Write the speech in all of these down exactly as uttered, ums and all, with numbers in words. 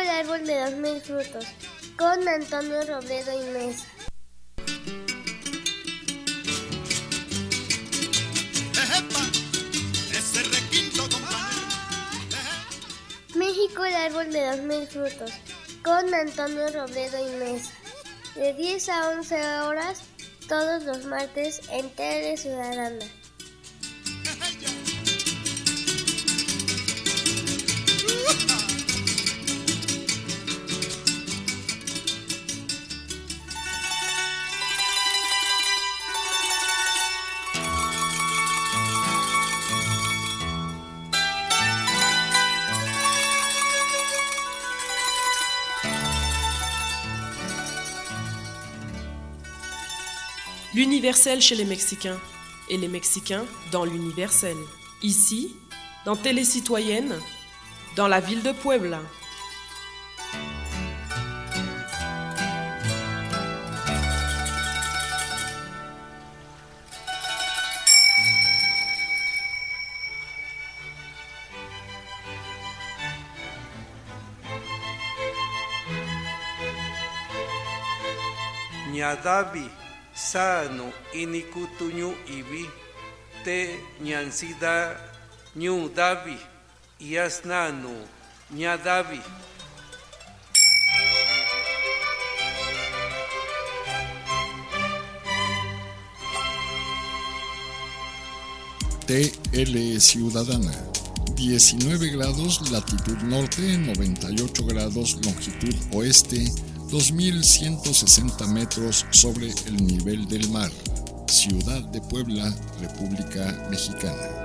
el árbol de los mil frutos, con Antonio Robledo y Mesa. México, el árbol de los mil frutos, con Antonio Robledo y Mesa. De diez a once horas, todos los martes, en Tele Ciudadana. L'universel chez les Mexicains et les Mexicains dans l'universel. Ici, dans Télé Citoyenne, dans la ville de Puebla. Ñadavi sano inikutuñu ibi te ñansida ñu davi yasnanu ñadavi. T L Ciudadana, diecinueve grados latitud norte, noventa y ocho grados longitud oeste, dos mil ciento sesenta metros sobre el nivel del mar. Ciudad de Puebla, República Mexicana.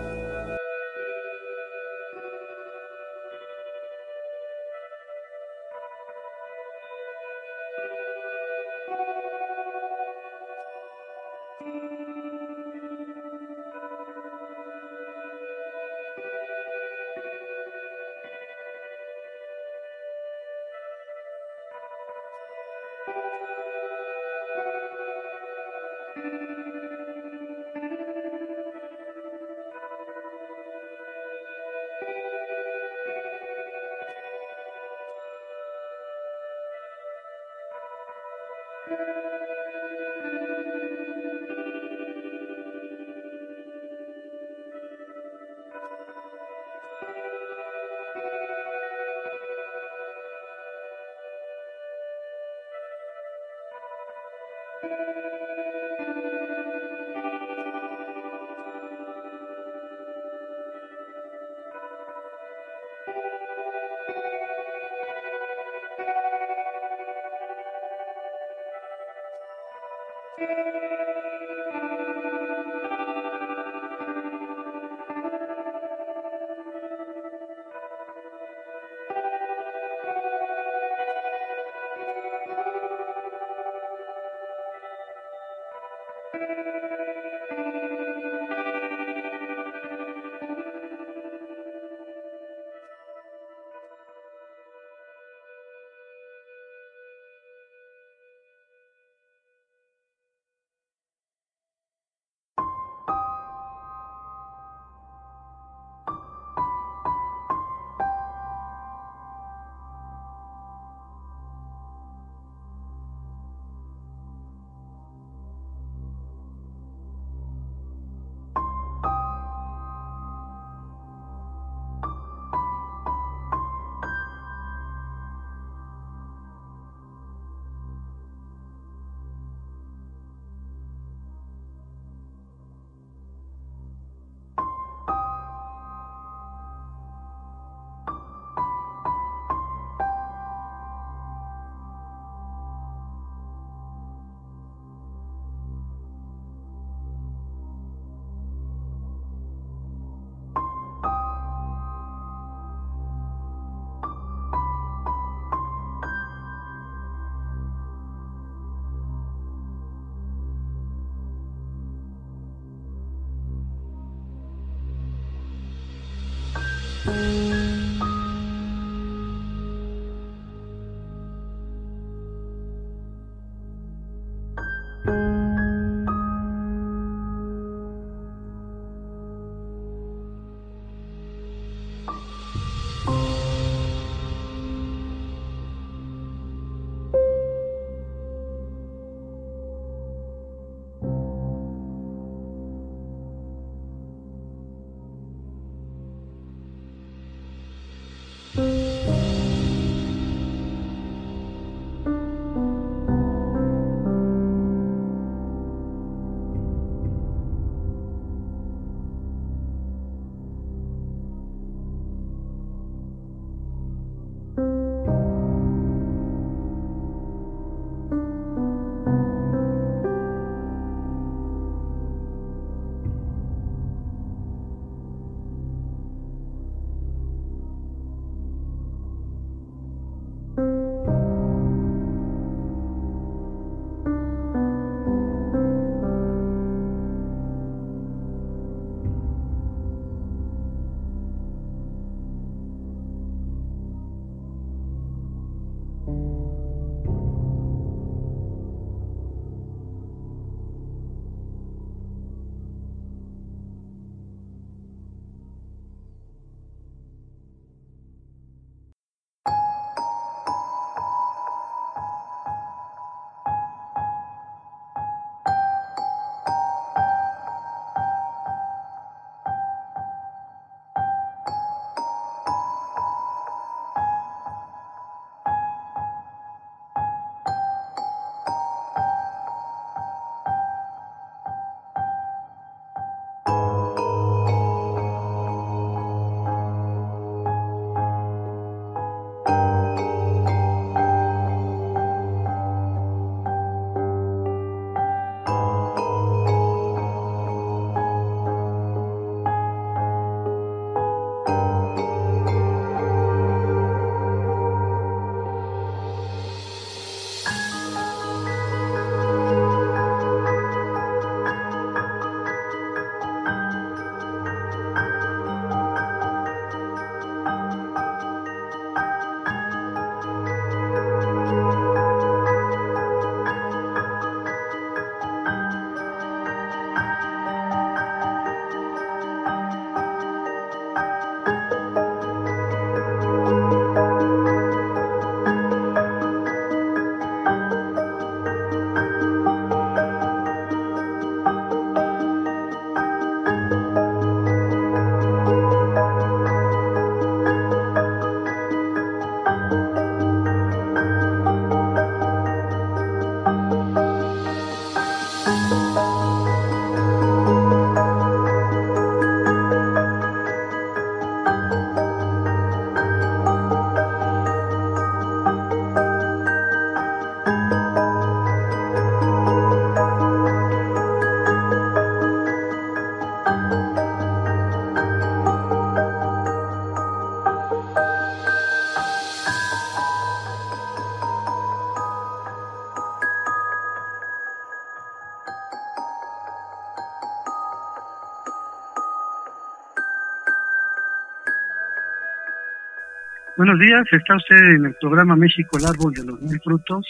Buenos días, está usted en el programa México, el árbol de los mil frutos,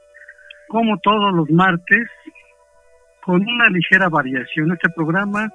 como todos los martes, con una ligera variación. Este programa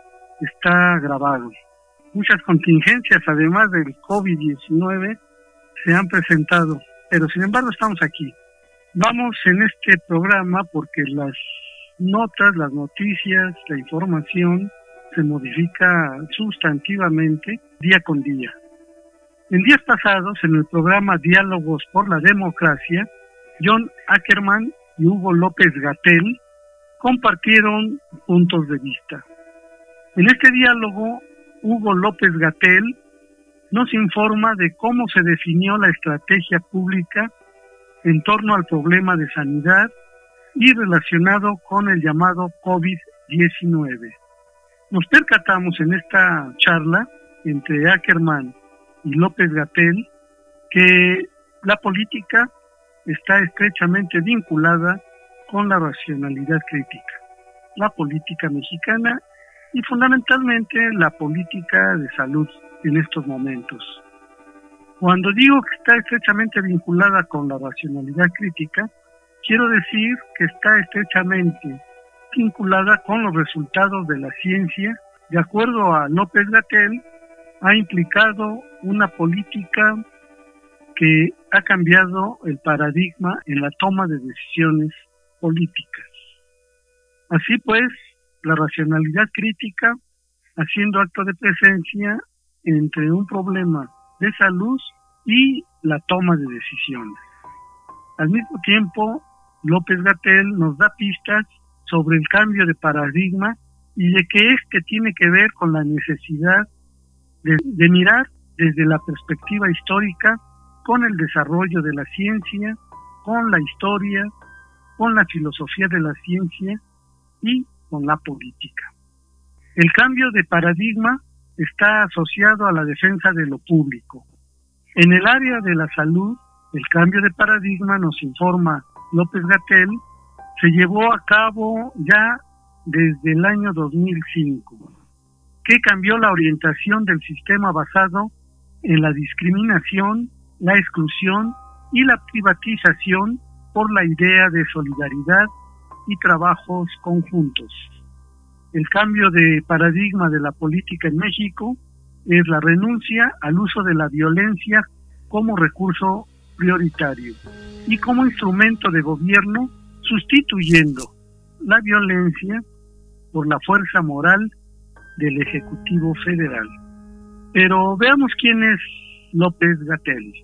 está grabado. Muchas contingencias, además del COVID diecinueve, se han presentado, pero sin embargo estamos aquí. Vamos en este programa porque las notas, las noticias, la información se modifica sustantivamente día con día. En días pasados, en el programa Diálogos por la Democracia, John Ackerman y Hugo López-Gatell compartieron puntos de vista. En este diálogo, Hugo López-Gatell nos informa de cómo se definió la estrategia pública en torno al problema de sanidad y relacionado con el llamado COVID diecinueve. Nos percatamos en esta charla entre Ackerman y López-Gatell que la política está estrechamente vinculada con la racionalidad crítica, la política mexicana y fundamentalmente la política de salud en estos momentos. Cuando digo que está estrechamente vinculada con la racionalidad crítica, quiero decir que está estrechamente vinculada con los resultados de la ciencia. De acuerdo a López-Gatell, ha implicado una política que ha cambiado el paradigma en la toma de decisiones políticas. Así pues, la racionalidad crítica haciendo acto de presencia entre un problema de salud y la toma de decisiones. Al mismo tiempo, López-Gatell nos da pistas sobre el cambio de paradigma y de que este tiene que ver con la necesidad de, de mirar desde la perspectiva histórica con el desarrollo de la ciencia, con la historia, con la filosofía de la ciencia y con la política. El cambio de paradigma está asociado a la defensa de lo público. En el área de la salud, el cambio de paradigma, nos informa López-Gatell, se llevó a cabo ya desde el año dos mil cinco, que cambió la orientación del sistema basado en la discriminación, la exclusión y la privatización por la idea de solidaridad y trabajos conjuntos. El cambio de paradigma de la política en México es la renuncia al uso de la violencia como recurso prioritario y como instrumento de gobierno, sustituyendo la violencia por la fuerza moral del Ejecutivo Federal. Pero veamos quién es López-Gatell.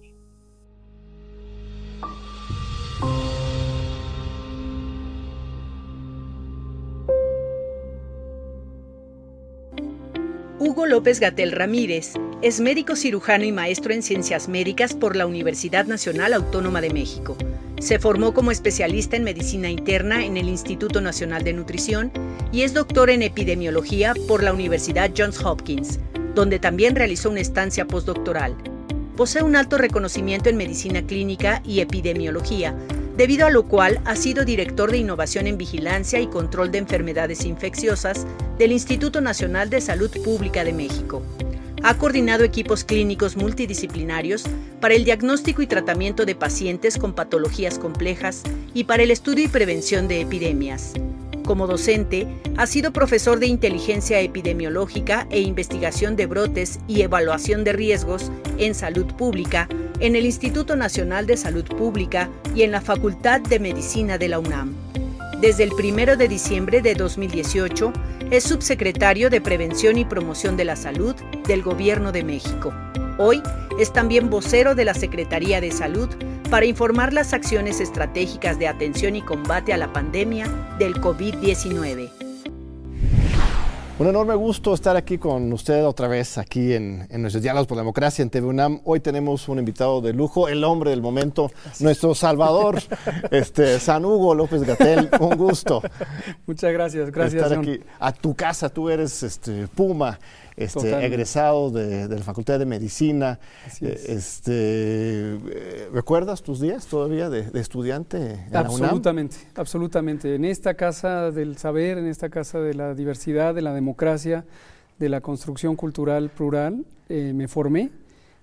Hugo López-Gatell Ramírez es médico cirujano y maestro en ciencias médicas por la Universidad Nacional Autónoma de México. Se formó como especialista en medicina interna en el Instituto Nacional de Nutrición y es doctor en epidemiología por la Universidad Johns Hopkins, donde también realizó una estancia postdoctoral. Posee un alto reconocimiento en medicina clínica y epidemiología, debido a lo cual ha sido director de Innovación en Vigilancia y Control de Enfermedades Infecciosas del Instituto Nacional de Salud Pública de México. Ha coordinado equipos clínicos multidisciplinarios para el diagnóstico y tratamiento de pacientes con patologías complejas y para el estudio y prevención de epidemias. Como docente, ha sido profesor de inteligencia epidemiológica e investigación de brotes y evaluación de riesgos en salud pública en el Instituto Nacional de Salud Pública y en la Facultad de Medicina de la UNAM. Desde el primero de diciembre de dos mil dieciocho, es subsecretario de Prevención y Promoción de la Salud del Gobierno de México. Hoy es también vocero de la Secretaría de Salud para informar las acciones estratégicas de atención y combate a la pandemia del COVID diecinueve. Un enorme gusto estar aquí con usted otra vez, aquí en, en nuestros Diálogos por la Democracia en T V UNAM. Hoy tenemos un invitado de lujo, el hombre del momento, Así. nuestro salvador, este, San Hugo López-Gatell. Un gusto. Muchas gracias, gracias. Estar aquí a tu casa, tú eres este, Puma. Este, egresado de, de la Facultad de Medicina. Así es. Este, ¿Recuerdas tus días todavía de, de estudiante en la UNAM? Absolutamente, absolutamente. En esta casa del saber, en esta casa de la diversidad, de la democracia, de la construcción cultural plural, eh, me formé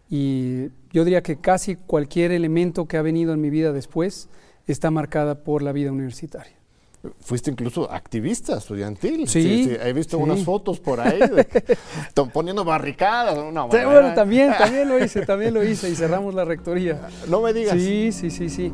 y yo diría que casi cualquier elemento que ha venido en mi vida después está marcada por la vida universitaria. Fuiste incluso activista estudiantil. Sí, sí, sí. He visto sí. unas fotos por ahí de, poniendo barricadas. No, Sí, bueno, también, también lo hice, también lo hice y cerramos la rectoría. No me digas. Sí, sí, sí, sí.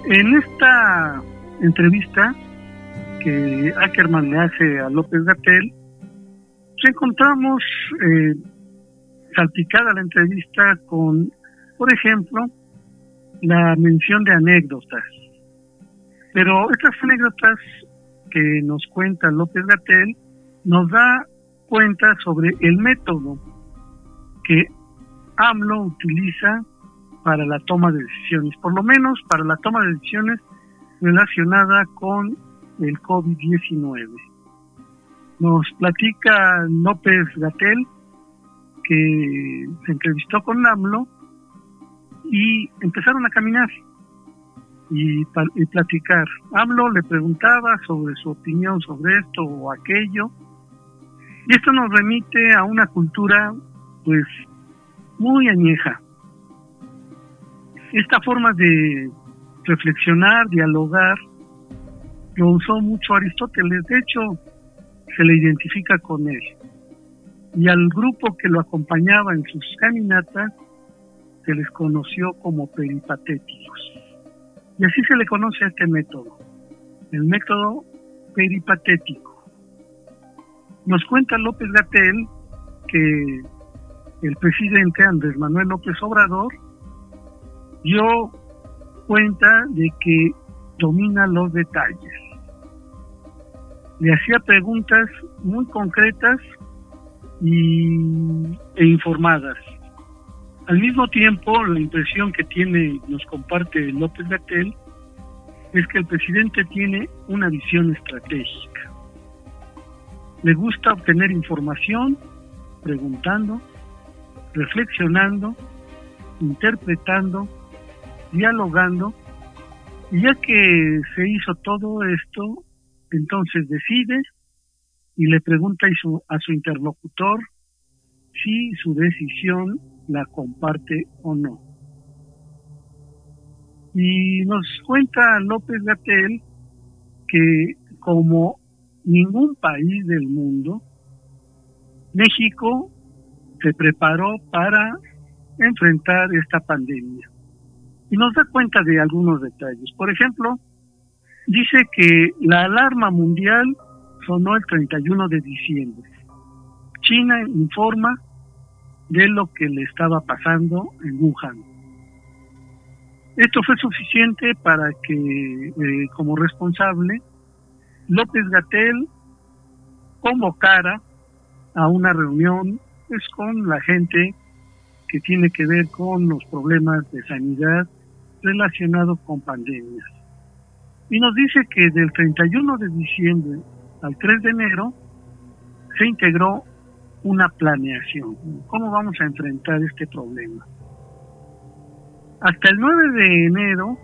En esta entrevista que Ackerman le hace a López-Gatell, encontramos eh, salpicada la entrevista con, por ejemplo, la mención de anécdotas. Pero estas anécdotas que nos cuenta López-Gatell nos da cuenta sobre el método que AMLO utiliza para la toma de decisiones, por lo menos para la toma de decisiones relacionada con el COVID diecinueve. Nos platica López-Gatell que se entrevistó con AMLO y empezaron a caminar y, y platicar. AMLO le preguntaba sobre su opinión sobre esto o aquello, y esto nos remite a una cultura pues muy añeja. Esta forma de reflexionar, dialogar, lo usó mucho Aristóteles. De hecho, se le identifica con él. Y al grupo que lo acompañaba en sus caminatas se les conoció como peripatéticos. Y así se le conoce a este método, el método peripatético. Nos cuenta López-Gatell que el presidente Andrés Manuel López Obrador dio cuenta de que domina los detalles. Le hacía preguntas muy concretas y, e informadas. Al mismo tiempo, la impresión que tiene, nos comparte López-Gatell, es que el presidente tiene una visión estratégica. Le gusta obtener información, preguntando, reflexionando, interpretando, dialogando, y ya que se hizo todo esto, entonces decide y le pregunta a su, a su interlocutor si su decisión la comparte o no. Y nos cuenta López-Gatell que como ningún país del mundo, México se preparó para enfrentar esta pandemia. Y nos da cuenta de algunos detalles. Por ejemplo, dice que la alarma mundial sonó el treinta y uno de diciembre. China informa de lo que le estaba pasando en Wuhan. Esto fue suficiente para que, eh, como responsable, López-Gatell convocara a una reunión pues, con la gente que tiene que ver con los problemas de sanidad relacionados con pandemias. Y nos dice que del treinta y uno de diciembre al tres de enero se integró una planeación. ¿Cómo vamos a enfrentar este problema? Hasta el nueve de enero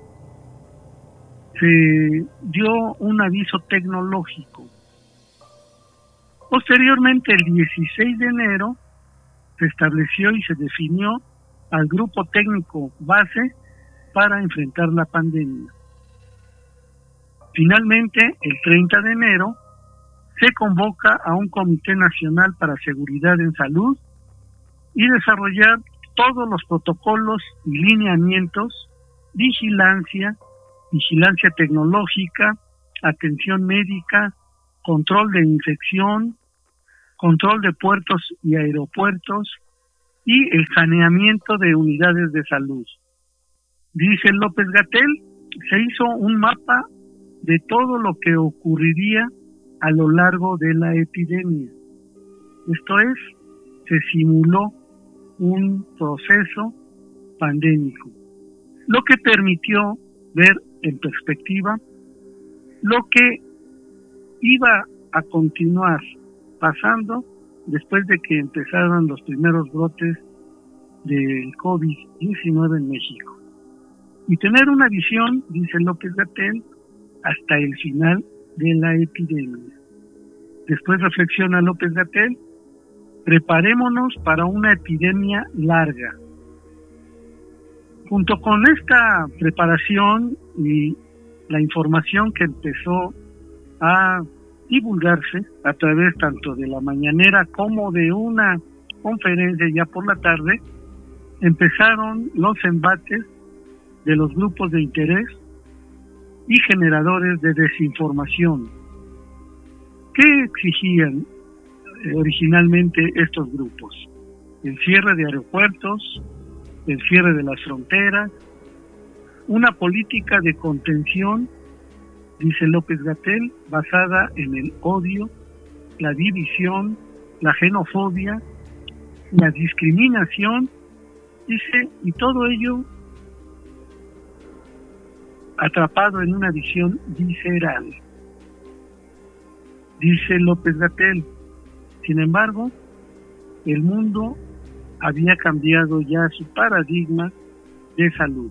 se dio un aviso tecnológico. Posteriormente, el dieciséis de enero, se estableció y se definió al grupo técnico base para enfrentar la pandemia. Finalmente, el treinta de enero, se convoca a un Comité Nacional para Seguridad en Salud y desarrollar todos los protocolos y lineamientos, vigilancia, vigilancia tecnológica, atención médica, control de infección, control de puertos y aeropuertos y el saneamiento de unidades de salud. Dice López-Gatell, se hizo un mapa de todo lo que ocurriría a lo largo de la epidemia. Esto es, se simuló un proceso pandémico, lo que permitió ver en perspectiva lo que iba a continuar pasando después de que empezaron los primeros brotes del COVID diecinueve en México. Y tener una visión, dice López-Gatell, hasta el final de la epidemia. Después reflexiona López-Gatell, preparémonos para una epidemia larga. Junto con esta preparación y la información que empezó a divulgarse a través tanto de la mañanera como de una conferencia ya por la tarde, empezaron los embates de los grupos de interés y generadores de desinformación. ¿Qué exigían eh, originalmente estos grupos? El cierre de aeropuertos, el cierre de las fronteras, una política de contención, dice López-Gatell, basada en el odio, la división, la xenofobia, la discriminación, dice, y todo ello atrapado en una visión visceral. Dice López-Gatell, sin embargo, el mundo había cambiado ya su paradigma de salud.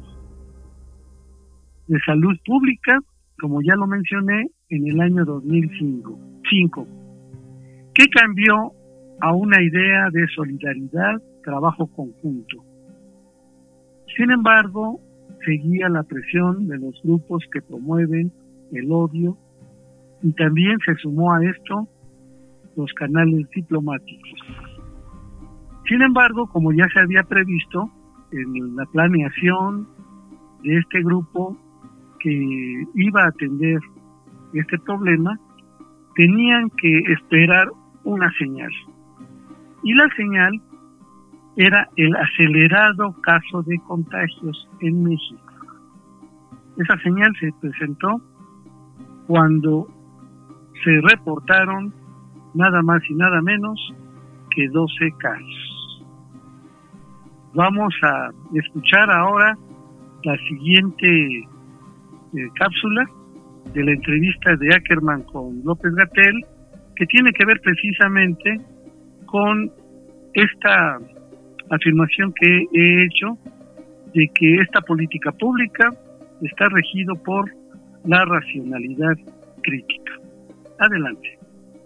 De salud pública, como ya lo mencioné, en el año dos mil cinco, que cambió a una idea de solidaridad, trabajo conjunto. Sin embargo, seguía la presión de los grupos que promueven el odio, y también se sumó a esto los canales diplomáticos. Sin embargo, como ya se había previsto en la planeación de este grupo que iba a atender este problema, tenían que esperar una señal. Y la señal era el acelerado caso de contagios en México. Esa señal se presentó cuando se reportaron nada más y nada menos que doce casos. Vamos a escuchar ahora la siguiente eh, cápsula de la entrevista de Ackerman con López-Gatell, que tiene que ver precisamente con esta afirmación que he hecho de que esta política pública está regido por la racionalidad crítica. Adelante.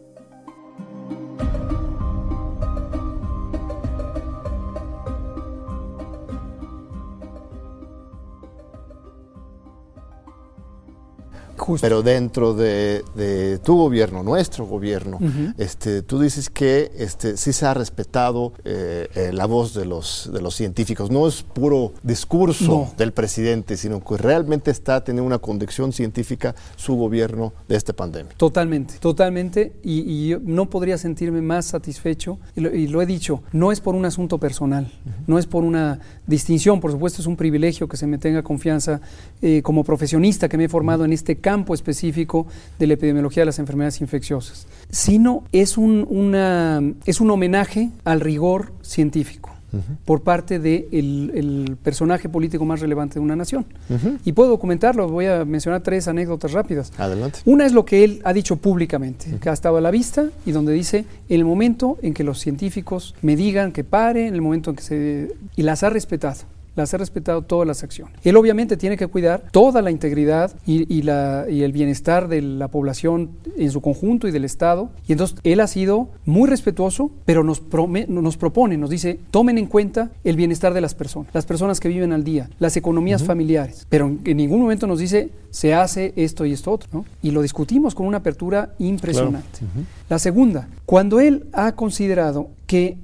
Justo. Pero dentro de, de tu gobierno, nuestro gobierno, uh-huh. este, tú dices que este, sí se ha respetado eh, eh, la voz de los, de los científicos. No es puro discurso no. del presidente, sino que realmente está teniendo una conducción científica su gobierno de esta pandemia. Totalmente, totalmente. Y, y yo no podría sentirme más satisfecho. Y lo, y lo he dicho, no es por un asunto personal, uh-huh. no es por una distinción. Por supuesto, es un privilegio que se me tenga confianza eh, como profesionista que me he formado uh-huh. en este campo campo específico de la epidemiología de las enfermedades infecciosas, sino es un, una, es un homenaje al rigor científico uh-huh. por parte del de el personaje político más relevante de una nación. Uh-huh. Y puedo documentarlo, voy a mencionar tres anécdotas rápidas. Adelante. Una es lo que él ha dicho públicamente, uh-huh. que ha estado a la vista y donde dice, en el momento en que los científicos me digan que pare, en el momento en que se... y las ha respetado. las ha respetado todas las acciones. Él obviamente tiene que cuidar toda la integridad y, y, la, y el bienestar de la población en su conjunto y del Estado. Y entonces él ha sido muy respetuoso, pero nos, prome, nos propone, nos dice, tomen en cuenta el bienestar de las personas, las personas que viven al día, las economías uh-huh. familiares. Pero en, en ningún momento nos dice, se hace esto y esto otro, ¿no? Y lo discutimos con una apertura impresionante. Claro. Uh-huh. La segunda, cuando él ha considerado que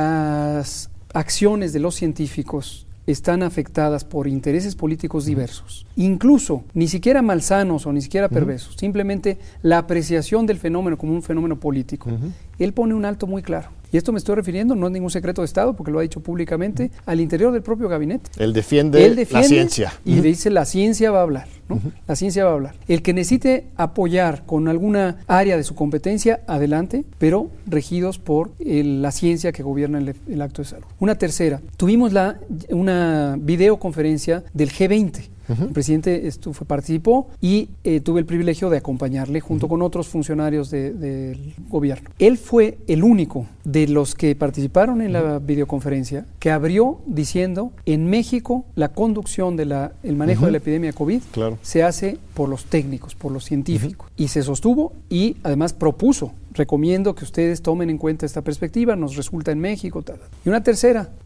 las acciones de los científicos están afectadas por intereses políticos diversos, incluso ni siquiera malsanos o ni siquiera perversos, uh-huh. simplemente la apreciación del fenómeno como un fenómeno político. Uh-huh. Él pone un alto muy claro. Y esto me estoy refiriendo, no es ningún secreto de Estado, porque lo ha dicho públicamente, uh-huh. al interior del propio gabinete. Él defiende, Él defiende la ciencia. Y uh-huh. dice, la ciencia va a hablar, ¿no? Uh-huh. La ciencia va a hablar. El que necesite apoyar con alguna área de su competencia, adelante, pero regidos por el, la ciencia que gobierna el, el acto de salud. Una tercera, tuvimos la, una videoconferencia del G veinte. Uh-huh. El presidente estu- participó y eh, tuve el privilegio de acompañarle junto uh-huh. con otros funcionarios de, del gobierno. Él fue el único de los que participaron en uh-huh. la videoconferencia que abrió diciendo, en México la conducción del manejo uh-huh. de la epidemia de COVID claro. se hace por los técnicos, por los científicos. Uh-huh. Y se sostuvo y además propuso, recomiendo que ustedes tomen en cuenta esta perspectiva, nos resulta en México. Tal. Y una tercera,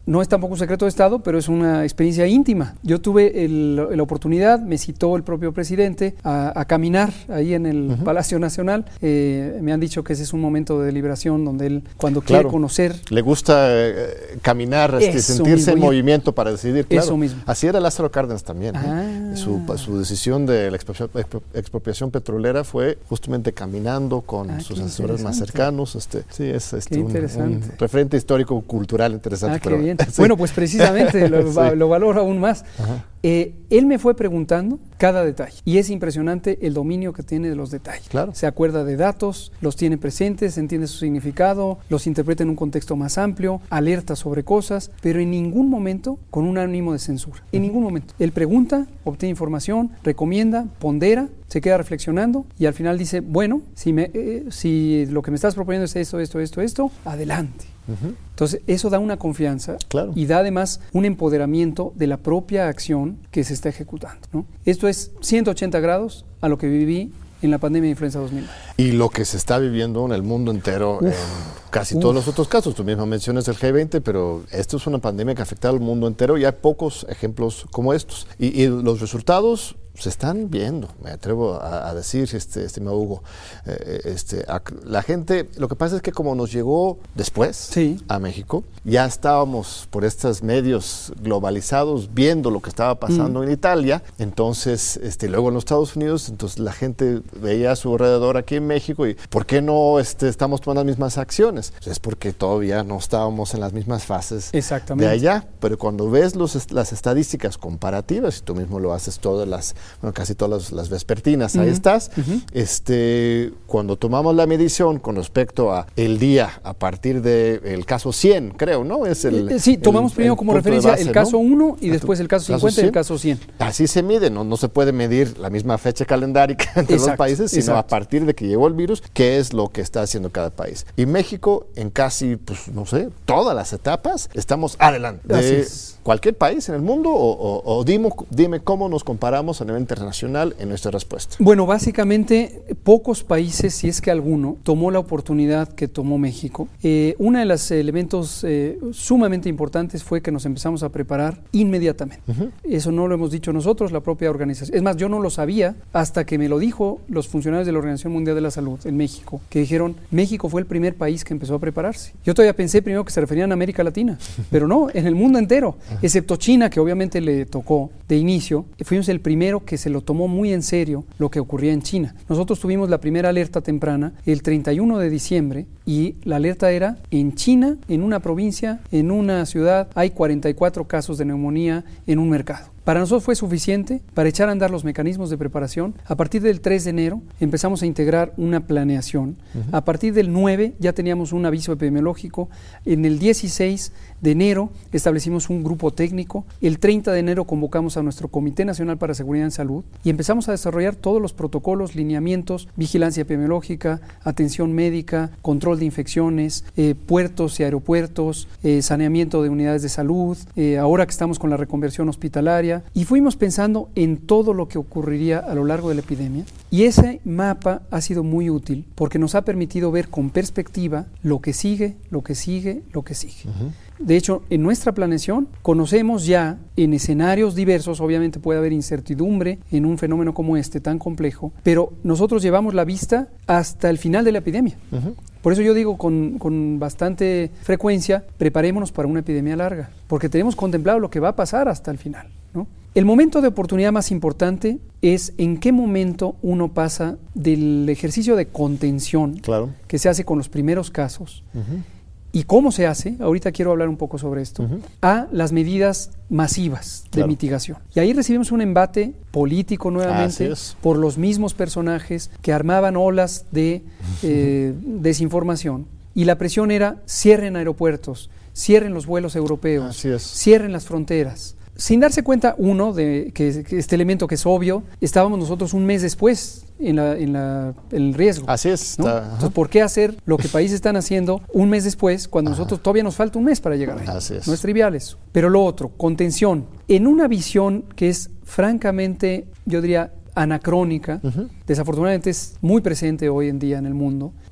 no es tampoco un secreto de Estado, pero es una experiencia íntima. Yo tuve el, la oportunidad, me citó el propio presidente a, a caminar ahí en el uh-huh. Palacio Nacional. Eh, me han dicho que ese es un momento de deliberación donde él, cuando claro. quiere conocer... Le gusta eh, caminar, este, sentirse en movimiento para decidir. Claro. Eso mismo. Así era Lázaro Cárdenas también. Ah. ¿eh? Su, su decisión de la expropiación, expropiación petrolera fue justamente caminando con ah, sus asesores más cercanos. Este, sí, es este, un, un referente histórico, cultural interesante. Ah, pero, qué bien. Sí. Bueno, pues precisamente lo, sí. lo valoro aún más. Eh, él me fue preguntando cada detalle y es impresionante el dominio que tiene de los detalles. Claro. Se acuerda de datos, los tiene presentes, entiende su significado, los interpreta en un contexto más amplio, alerta sobre cosas, pero en ningún momento con un ánimo de censura. En ningún momento. Él pregunta, obtiene información, recomienda, pondera, se queda reflexionando y al final dice, bueno, si, me, eh, si lo que me estás proponiendo es esto, esto, esto, esto, adelante. Uh-huh. Entonces, eso da una confianza claro. y da además un empoderamiento de la propia acción que se está ejecutando, ¿no? Esto es ciento ochenta grados a lo que viví en la pandemia de influenza dos mil nueve. Y lo que se está viviendo en el mundo entero, uf, en casi uf. todos los otros casos. Tú mismo mencionas el G veinte, pero esto es una pandemia que afecta al mundo entero y hay pocos ejemplos como estos. Y, y los resultados se están viendo, me atrevo a, a decir, este, estimado Hugo. Eh, este, a, la gente, lo que pasa es que como nos llegó después sí. a México, ya estábamos por estos medios globalizados viendo lo que estaba pasando mm. en Italia, entonces, este, luego en los Estados Unidos, entonces la gente veía a su alrededor aquí en México y ¿por qué no este, estamos tomando las mismas acciones? Pues es porque todavía no estábamos en las mismas fases de allá, pero cuando ves los, las estadísticas comparativas, y tú mismo lo haces todas las bueno, casi todas las, las vespertinas, uh-huh. ahí estás. Uh-huh. Este, cuando tomamos la medición con respecto a el día a partir del caso cien, creo, ¿no? Es el, eh, sí, tomamos el, primero el como referencia base, el caso ¿no? uno y después el caso cincuenta y el caso cien. Así se mide, no, no se puede medir la misma fecha calendárica entre exacto, los países, sino exacto. a partir de que llegó el virus, qué es lo que está haciendo cada país. Y México, en casi, pues no sé, todas las etapas, estamos adelante de cualquier país en el mundo, o, o, o dime, dime cómo nos comparamos a nivel internacional en nuestra respuesta. Bueno, básicamente pocos países, si es que alguno, tomó la oportunidad que tomó México. Eh, uno de los elementos eh, sumamente importantes fue que nos empezamos a preparar inmediatamente. Uh-huh. Eso no lo hemos dicho nosotros, la propia organización. Es más, yo no lo sabía hasta que me lo dijo los funcionarios de la Organización Mundial de la Salud en México, que dijeron, México fue el primer país que empezó a prepararse. Yo todavía pensé primero que se referían a América Latina, pero no, en el mundo entero, uh-huh. excepto China, que obviamente le tocó de inicio, fuimos el primero que se lo tomó muy en serio lo que ocurría en China. Nosotros tuvimos la primera alerta temprana el treinta y uno de diciembre y la alerta era en China, en una provincia, en una ciudad, hay cuarenta y cuatro casos de neumonía en un mercado. Para nosotros fue suficiente para echar a andar los mecanismos de preparación. A partir del tres de enero empezamos a integrar una planeación. Uh-huh. A partir del nueve ya teníamos un aviso epidemiológico. En el dieciséis de enero establecimos un grupo técnico. El treinta de enero convocamos a nuestro Comité Nacional para Seguridad en Salud y empezamos a desarrollar todos los protocolos, lineamientos, vigilancia epidemiológica, atención médica, control de infecciones, eh, puertos y aeropuertos, eh, saneamiento de unidades de salud, eh, ahora que estamos con la reconversión hospitalaria. Y fuimos pensando en todo lo que ocurriría a lo largo de la epidemia y ese mapa ha sido muy útil porque nos ha permitido ver con perspectiva lo que sigue, lo que sigue, lo que sigue. Uh-huh. De hecho, en nuestra planeación conocemos ya en escenarios diversos, obviamente puede haber incertidumbre en un fenómeno como este tan complejo, pero nosotros llevamos la vista hasta el final de la epidemia. Uh-huh. Por eso yo digo con, con bastante frecuencia, preparémonos para una epidemia larga, porque tenemos contemplado lo que va a pasar hasta el final, ¿no? El momento de oportunidad más importante es en qué momento uno pasa del ejercicio de contención claro. que se hace con los primeros casos uh-huh. y cómo se hace, ahorita quiero hablar un poco sobre esto, uh-huh. a las medidas masivas de claro. mitigación. Y ahí recibimos un embate político nuevamente por los mismos personajes que armaban olas de eh, desinformación. Y la presión era cierren aeropuertos, cierren los vuelos europeos, cierren las fronteras. Sin darse cuenta, uno, de que, que este elemento que es obvio, estábamos nosotros un mes después en, la, en la, el riesgo. Así es. ¿no? Está, Entonces, ¿por qué hacer lo que países están haciendo un mes después cuando ajá. nosotros todavía nos falta un mes para llegar ahí? Así es. No es trivial eso. Pero lo otro, contención. En una visión que es francamente, yo diría, anacrónica, uh-huh. desafortunadamente es muy presente hoy en día en el mundo,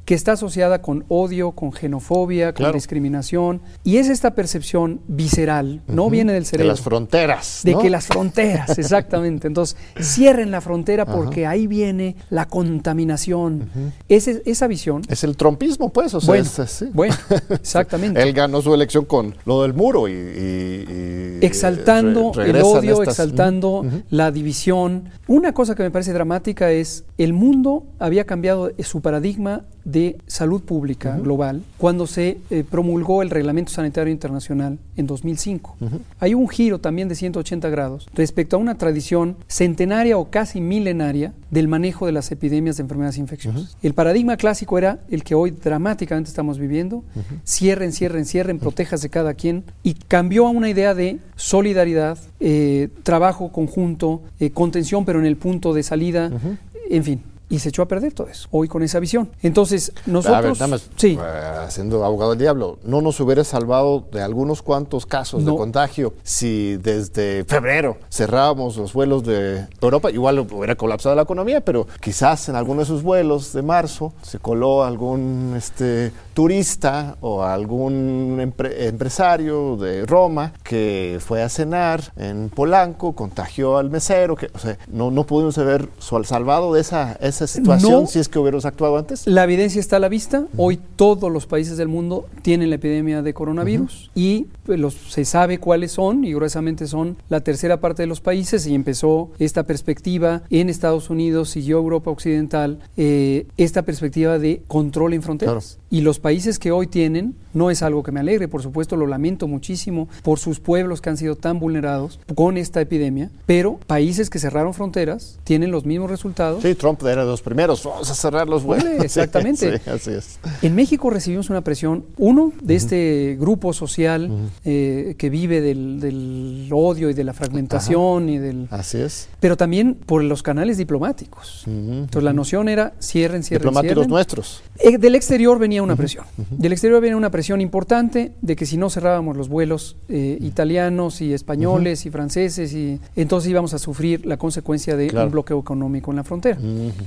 que está asociada con odio, con xenofobia, con Claro. discriminación, y es esta percepción visceral, no viene del De cerebro. las fronteras, De ¿no? que las fronteras, exactamente. Entonces, cierren la frontera porque ahí viene la contaminación. Ese- esa visión. Es el trompismo, pues, o sea, Bueno, es- sí. bueno, exactamente. Él ganó su elección con lo del muro y... y- y Exaltando re- el regresan odio, estas- exaltando Ujú. la división. Una cosa que me parece dramática es el mundo había cambiado su paradigma de salud pública global cuando se eh, promulgó el Reglamento Sanitario Internacional en dos mil cinco. Hay un giro también de ciento ochenta grados respecto a una tradición centenaria o casi milenaria del manejo de las epidemias de enfermedades infecciosas. El paradigma clásico era el que hoy dramáticamente estamos viviendo. Cierren, cierren, cierren, protéjase cada quien. Y cambió a una idea de solidaridad, eh, trabajo conjunto, eh, contención, pero en el punto de salida, en fin. Y se echó a perder todo eso, hoy con esa visión. Entonces, nosotros... A ver, nada más, sí. eh, haciendo abogado del diablo, ¿no nos hubiera salvado de algunos cuantos casos No. de contagio si desde febrero cerrábamos los vuelos de Europa? Igual hubiera colapsado la economía, pero quizás en alguno de esos vuelos de marzo se coló algún este, turista o algún empre- empresario de Roma que fue a cenar en Polanco, contagió al mesero, que, o sea, no, no pudimos haber sol- salvado de esa, esa situación No. si es que hubiéramos actuado antes. La evidencia está a la vista. Hoy todos los países del mundo tienen la epidemia de coronavirus y pues, los, se sabe cuáles son y gruesamente son la tercera parte de los países y empezó esta perspectiva en Estados Unidos, siguió Europa Occidental, eh, esta perspectiva de control en fronteras. Claro. Y los países que hoy tienen, no es algo que me alegre, por supuesto lo lamento muchísimo por sus pueblos que han sido tan vulnerados con esta epidemia, pero países que cerraron fronteras tienen los mismos resultados. Sí, Trump era de los primeros, vamos a cerrar los vuelos. Vale, exactamente. Sí, sí, así es. En México recibimos una presión, uno, de este grupo social eh, que vive del, del odio y de la fragmentación y del... Así es. Pero también por los canales diplomáticos. Ujú, Entonces la noción era cierren, cierren, Diplomáticos cierren. nuestros. Eh, del exterior venía una presión. Del exterior venía una presión importante de que si no cerrábamos los vuelos eh, italianos y españoles y franceses, y entonces íbamos a sufrir la consecuencia de Claro. un bloqueo económico en la frontera.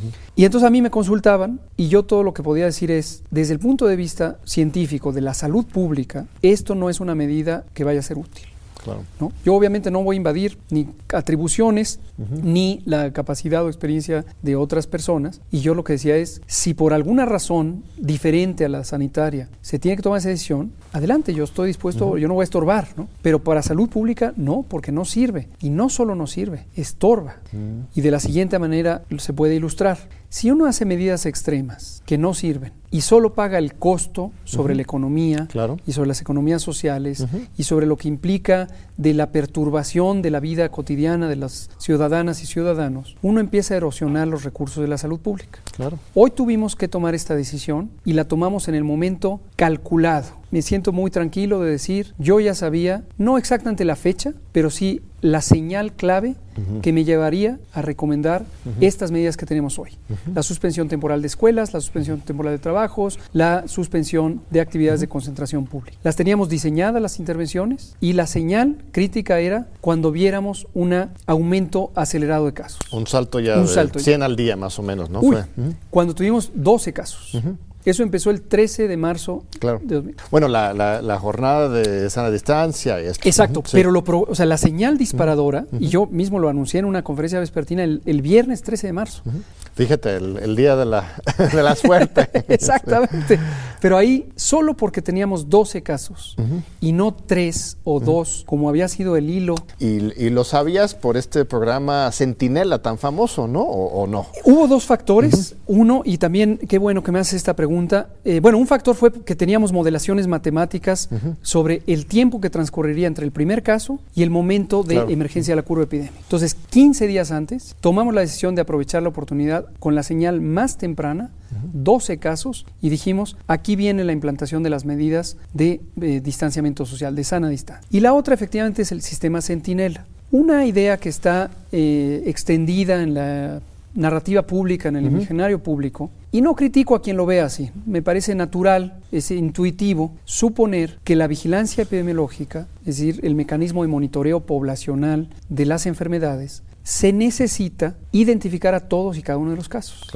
Y entonces a mí me consultaban y yo todo lo que podía decir es, desde el punto de vista científico de la salud pública, esto no es una medida que vaya a ser útil. Claro. ¿No? Yo obviamente no voy a invadir ni atribuciones ni la capacidad o experiencia de otras personas, y yo lo que decía es, si por alguna razón diferente a la sanitaria se tiene que tomar esa decisión, adelante, yo estoy dispuesto, yo no voy a estorbar, ¿no? Pero para salud pública no, porque no sirve, y no solo no sirve, estorba. Y de la siguiente manera se puede ilustrar. Si uno hace medidas extremas que no sirven y solo paga el costo sobre la economía Claro. y sobre las economías sociales y sobre lo que implica de la perturbación de la vida cotidiana de las ciudadanas y ciudadanos, uno empieza a erosionar los recursos de la salud pública. Claro. Hoy tuvimos que tomar esta decisión y la tomamos en el momento calculado. Me siento muy tranquilo de decir, yo ya sabía, no exactamente la fecha, pero sí la señal clave uh-huh. que me llevaría a recomendar uh-huh. estas medidas que tenemos hoy. Uh-huh. La suspensión temporal de escuelas, la suspensión temporal de trabajos, la suspensión de actividades uh-huh. de concentración pública. Las teníamos diseñadas las intervenciones y la señal crítica era cuando viéramos un aumento acelerado de casos. Un salto ya Un de salto cien ya. al día más o menos, ¿no? Uy, Fue. Uh-huh. Cuando tuvimos doce casos. Uh-huh. Eso empezó el trece de marzo claro. de dos mil. Bueno, la, la, la jornada de sana distancia. Y esto. Exacto, uh-huh, pero sí. lo pro, o sea, la señal disparadora, uh-huh. y yo mismo lo anuncié en una conferencia vespertina el, el viernes trece de marzo. Uh-huh. Fíjate, el, el día de la, de la suerte. Exactamente. Pero ahí, solo porque teníamos doce casos uh-huh. y no tres o uh-huh. dos, como había sido el hilo. Y, y lo sabías por este programa Centinela tan famoso, ¿no? ¿O, o no? Hubo dos factores. Uh-huh. Uno, y también, qué bueno que me haces esta pregunta. Eh, bueno, un factor fue que teníamos modelaciones matemáticas uh-huh. sobre el tiempo que transcurriría entre el primer caso y el momento de claro. emergencia de la curva epidémica. Entonces, quince días antes, tomamos la decisión de aprovechar la oportunidad con la señal más temprana, uh-huh. doce casos, y dijimos, aquí viene la implantación de las medidas de eh, distanciamiento social, de sana distancia. Y la otra, efectivamente, es el sistema Centinela. Una idea que está eh, extendida en la narrativa pública, en el uh-huh. imaginario público, y no critico a quien lo vea así, me parece natural, es intuitivo, suponer que la vigilancia epidemiológica, es decir, el mecanismo de monitoreo poblacional de las enfermedades, se necesita identificar a todos y cada uno de los casos. Claro.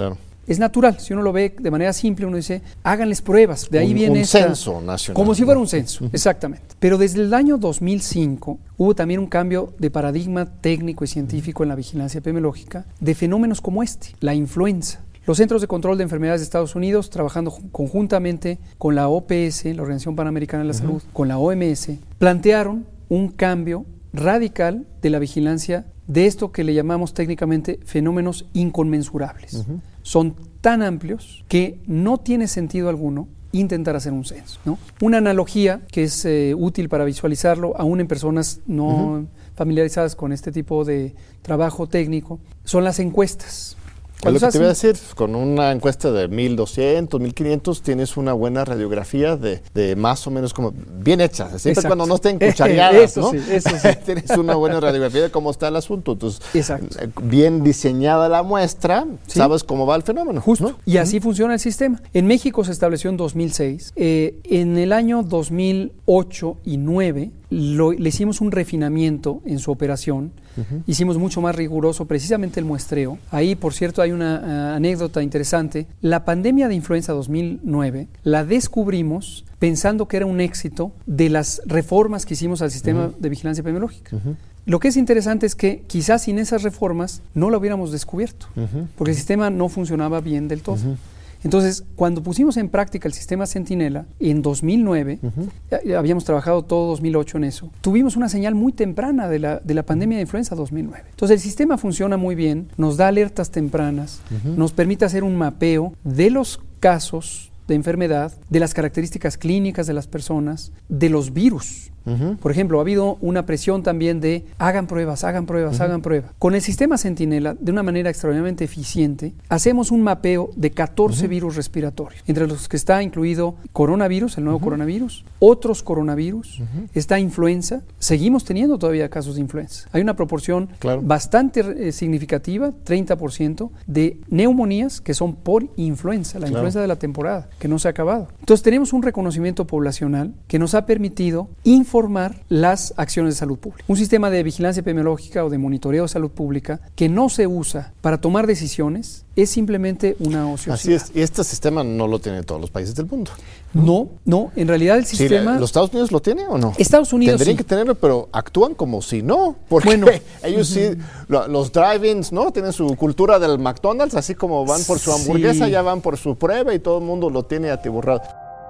es natural. Si uno lo ve de manera simple, uno dice, háganles pruebas. De ahí un, viene un esta, censo nacional. Como si fuera un censo, exactamente. Pero desde el año dos mil cinco hubo también un cambio de paradigma técnico y científico en la vigilancia epidemiológica de fenómenos como este, la influenza. Los Centros de Control de Enfermedades de Estados Unidos, trabajando conjuntamente con la O P S, la Organización Panamericana de la uh-huh. Salud, con la O M S, plantearon un cambio radical de la vigilancia de esto que le llamamos técnicamente fenómenos inconmensurables. Uh-huh. Son tan amplios que no tiene sentido alguno intentar hacer un censo, ¿no? Una analogía que es eh, útil para visualizarlo, aún en personas no uh-huh. familiarizadas con este tipo de trabajo técnico, son las encuestas. Es lo que te iba a decir, con una encuesta de mil doscientos, mil quinientos tienes una buena radiografía de, de más o menos como bien hecha, siempre Exacto. cuando no estén cuchareadas, eso ¿no? Sí, eso sí. Tienes una buena radiografía de cómo está el asunto, entonces Exacto. bien diseñada la muestra, ¿sí? Sabes cómo va el fenómeno. Justo, ¿no? Y así uh-huh. funciona el sistema. En México se estableció en dos mil seis, eh, en el año dos mil ocho y dos mil nueve Lo, le hicimos un refinamiento en su operación, uh-huh. hicimos mucho más riguroso precisamente el muestreo. Ahí, por cierto, hay una uh, anécdota interesante. La pandemia de influenza dos mil nueve la descubrimos pensando que era un éxito de las reformas que hicimos al sistema uh-huh. de vigilancia epidemiológica. Uh-huh. Lo que es interesante es que quizás sin esas reformas no lo hubiéramos descubierto, uh-huh. porque el sistema no funcionaba bien del todo. Uh-huh. Entonces, cuando pusimos en práctica el sistema Centinela en dos mil nueve, uh-huh. ya, habíamos trabajado todo dos mil ocho en eso, tuvimos una señal muy temprana de la, de la pandemia de influenza dos mil nueve. Entonces, el sistema funciona muy bien, nos da alertas tempranas, uh-huh. nos permite hacer un mapeo de los casos de enfermedad, de las características clínicas de las personas, de los virus. Uh-huh. Por ejemplo, ha habido una presión también de hagan pruebas, hagan pruebas, uh-huh. hagan pruebas. Con el sistema Centinela, de una manera extraordinariamente eficiente, hacemos un mapeo de catorce uh-huh. virus respiratorios, entre los que está incluido coronavirus, el nuevo uh-huh. coronavirus, otros coronavirus, uh-huh. está influenza, seguimos teniendo todavía casos de influenza. Hay una proporción claro. bastante eh, significativa, treinta por ciento, de neumonías que son por influenza, la claro. influenza de la temporada, que no se ha acabado. Entonces tenemos un reconocimiento poblacional que nos ha permitido informar formar las acciones de salud pública. Un sistema de vigilancia epidemiológica o de monitoreo de salud pública que no se usa para tomar decisiones es simplemente una ociosidad. Así es, y este sistema no lo tienen todos los países del mundo. No, no, en realidad el sistema... Sí, ¿los Estados Unidos lo tienen o no? Estados Unidos Tendrían sí. que tenerlo, pero actúan como si no, porque bueno, ellos uh-huh. sí, lo, los drive-ins, ¿no? Tienen su cultura del McDonald's, así como van por su hamburguesa, sí. ya van por su prueba y todo el mundo lo tiene atiborrado.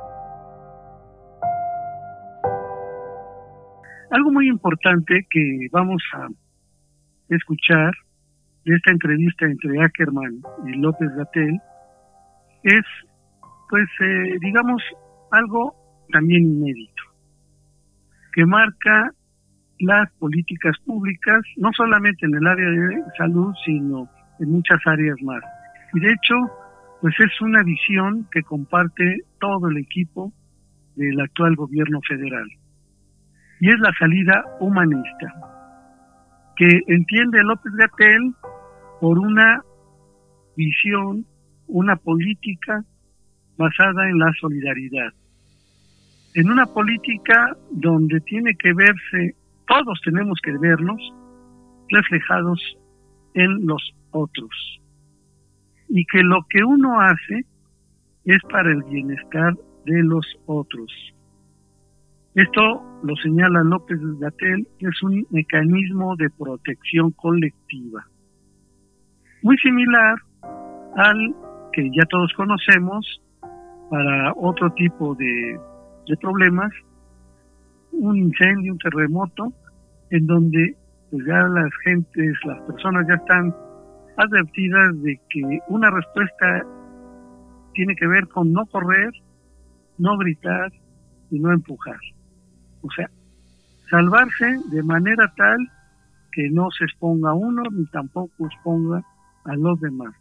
Algo muy importante que vamos a escuchar de esta entrevista entre Ackerman y López-Gatell es, pues, eh, digamos, algo también inédito, que marca las políticas públicas, no solamente en el área de salud, sino en muchas áreas más. Y de hecho, pues es una visión que comparte todo el equipo del actual gobierno federal. Y es la salida humanista, que entiende López-Gatell por una visión, una política basada en la solidaridad. En una política donde tiene que verse, todos tenemos que vernos reflejados en los otros. Y que lo que uno hace es para el bienestar de los otros. Esto lo señala López-Gatell, es un mecanismo de protección colectiva, muy similar al que ya todos conocemos para otro tipo de, de problemas, un incendio, un terremoto, en donde pues ya las gentes, las personas ya están advertidas de que una respuesta tiene que ver con no correr, no gritar y no empujar. O sea, salvarse de manera tal que no se exponga uno ni tampoco exponga a los demás.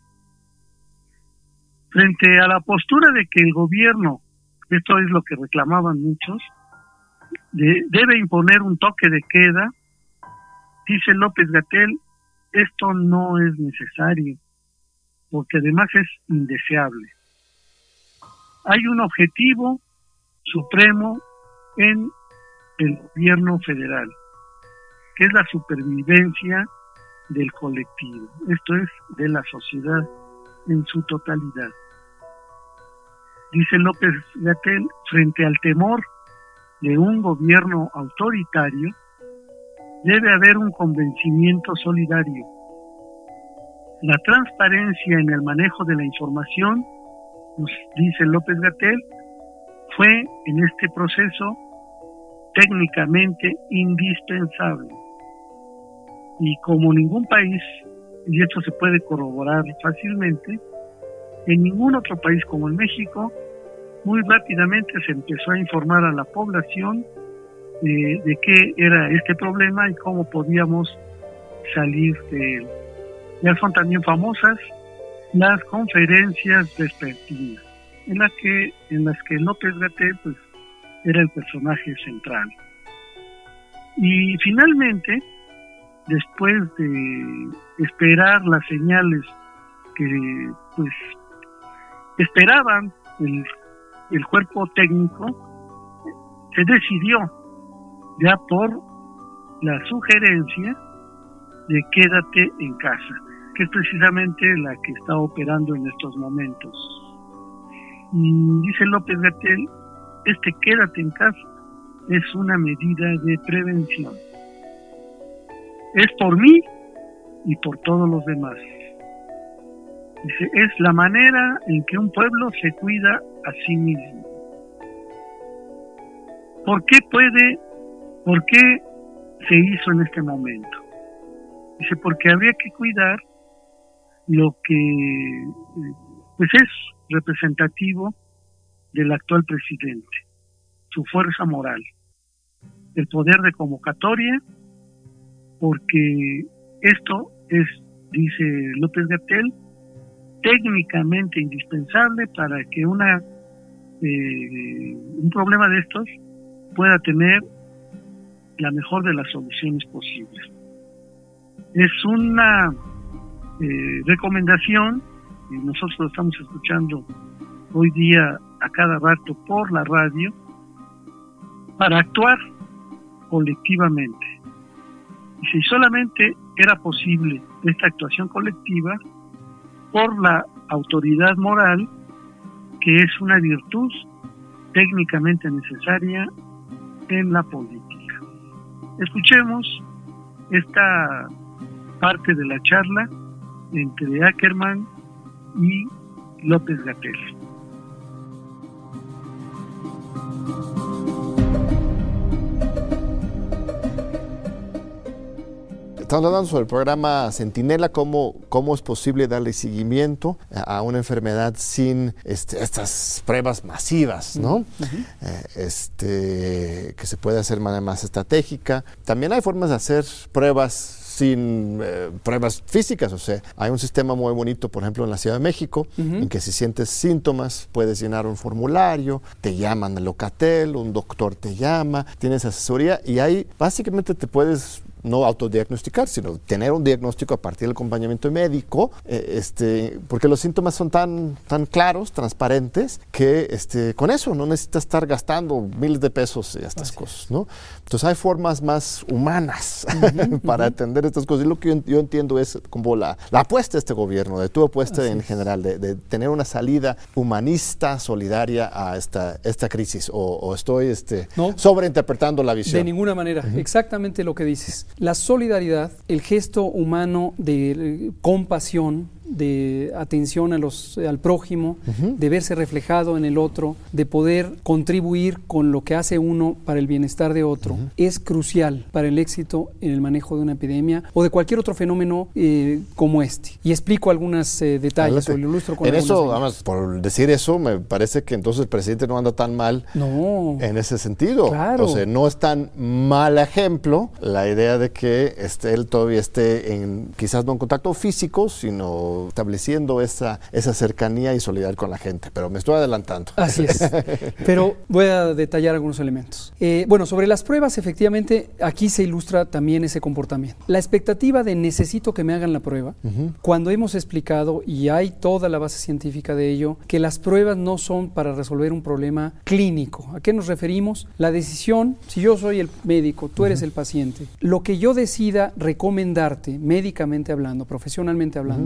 Frente a la postura de que el gobierno, esto es lo que reclamaban muchos, de, debe imponer un toque de queda, dice López-Gatell, esto no es necesario, porque además es indeseable. Hay un objetivo supremo en el gobierno federal, que es la supervivencia del colectivo, esto es, de la sociedad en su totalidad. Dice López-Gatell, frente al temor de un gobierno autoritario, debe haber un convencimiento solidario. La transparencia en el manejo de la información, nos dice López-Gatell, fue en este proceso técnicamente indispensable. Y como ningún país, y esto se puede corroborar fácilmente, en ningún otro país como en México, muy rápidamente se empezó a informar a la población eh, de qué era este problema y cómo podíamos salir de él. Ya son también famosas las conferencias vespertinas, en las que, en las que López-Gatell pues, era el personaje central. Y finalmente, después de esperar las señales que pues esperaban el, el cuerpo técnico, se decidió ya por la sugerencia de quédate en casa, que es precisamente la que está operando en estos momentos. Y dice López-Gatell, este quédate en casa es una medida de prevención. Es por mí y por todos los demás. Dice, es la manera en que un pueblo se cuida a sí mismo. ¿Por qué puede, por qué se hizo en este momento? Dice, porque habría que cuidar lo que pues es representativo del actual presidente, su fuerza moral, el poder de convocatoria, porque esto es, dice López-Gatell, técnicamente indispensable para que una eh, un problema de estos pueda tener la mejor de las soluciones posibles. Es una eh, recomendación, y nosotros lo estamos escuchando hoy día a cada rato por la radio, para actuar colectivamente. Y si solamente era posible esta actuación colectiva por la autoridad moral, que es una virtud técnicamente necesaria en la política. Escuchemos esta parte de la charla entre Ackerman y López-Gatell. Estamos hablando sobre el programa Centinela, cómo, cómo es posible darle seguimiento a, a una enfermedad sin este, estas pruebas masivas, ¿no? Uh-huh. eh, este, que se puede hacer de manera más estratégica. También hay formas de hacer pruebas sin eh, pruebas físicas, o sea, hay un sistema muy bonito, por ejemplo, en la Ciudad de México, uh-huh. en que si sientes síntomas, puedes llenar un formulario, te llaman al Locatel, un doctor te llama, tienes asesoría y ahí básicamente te puedes no autodiagnosticar, sino tener un diagnóstico a partir del acompañamiento médico, eh, este, porque los síntomas son tan, tan claros, transparentes, que este, con eso no necesitas estar gastando miles de pesos y estas Así cosas, es. ¿no? Entonces hay formas más humanas uh-huh, para uh-huh. atender estas cosas. Y lo que yo, yo entiendo es como la, la apuesta de este gobierno, de tu apuesta Así en es. general, de, de tener una salida humanista, solidaria a esta, esta crisis, o, o estoy este, no, sobreinterpretando la visión. De ninguna manera, uh-huh. exactamente lo que dices. La solidaridad, el gesto humano de compasión, de atención a los, al prójimo, uh-huh. de verse reflejado en el otro, de poder contribuir con lo que hace uno para el bienestar de otro, uh-huh. es crucial para el éxito en el manejo de una epidemia o de cualquier otro fenómeno eh, como este. Y explico algunos eh, detalles, o lo ilustro con en eso, líneas. además, por decir eso, me parece que entonces el presidente no anda tan mal no, en ese sentido. Claro. O sea, no es tan mal ejemplo la idea de que este, él todavía esté en, quizás no en contacto físico, sino estableciendo esa, esa cercanía y solidaridad con la gente, pero me estoy adelantando. Así es, pero voy a detallar algunos elementos. Eh, bueno, sobre las pruebas, efectivamente, aquí se ilustra también ese comportamiento. La expectativa de necesito que me hagan la prueba, uh-huh. cuando hemos explicado, y hay toda la base científica de ello, que las pruebas no son para resolver un problema clínico. ¿A qué nos referimos? La decisión, si yo soy el médico, tú uh-huh. eres el paciente, lo que yo decida recomendarte, médicamente hablando, profesionalmente hablando, uh-huh. no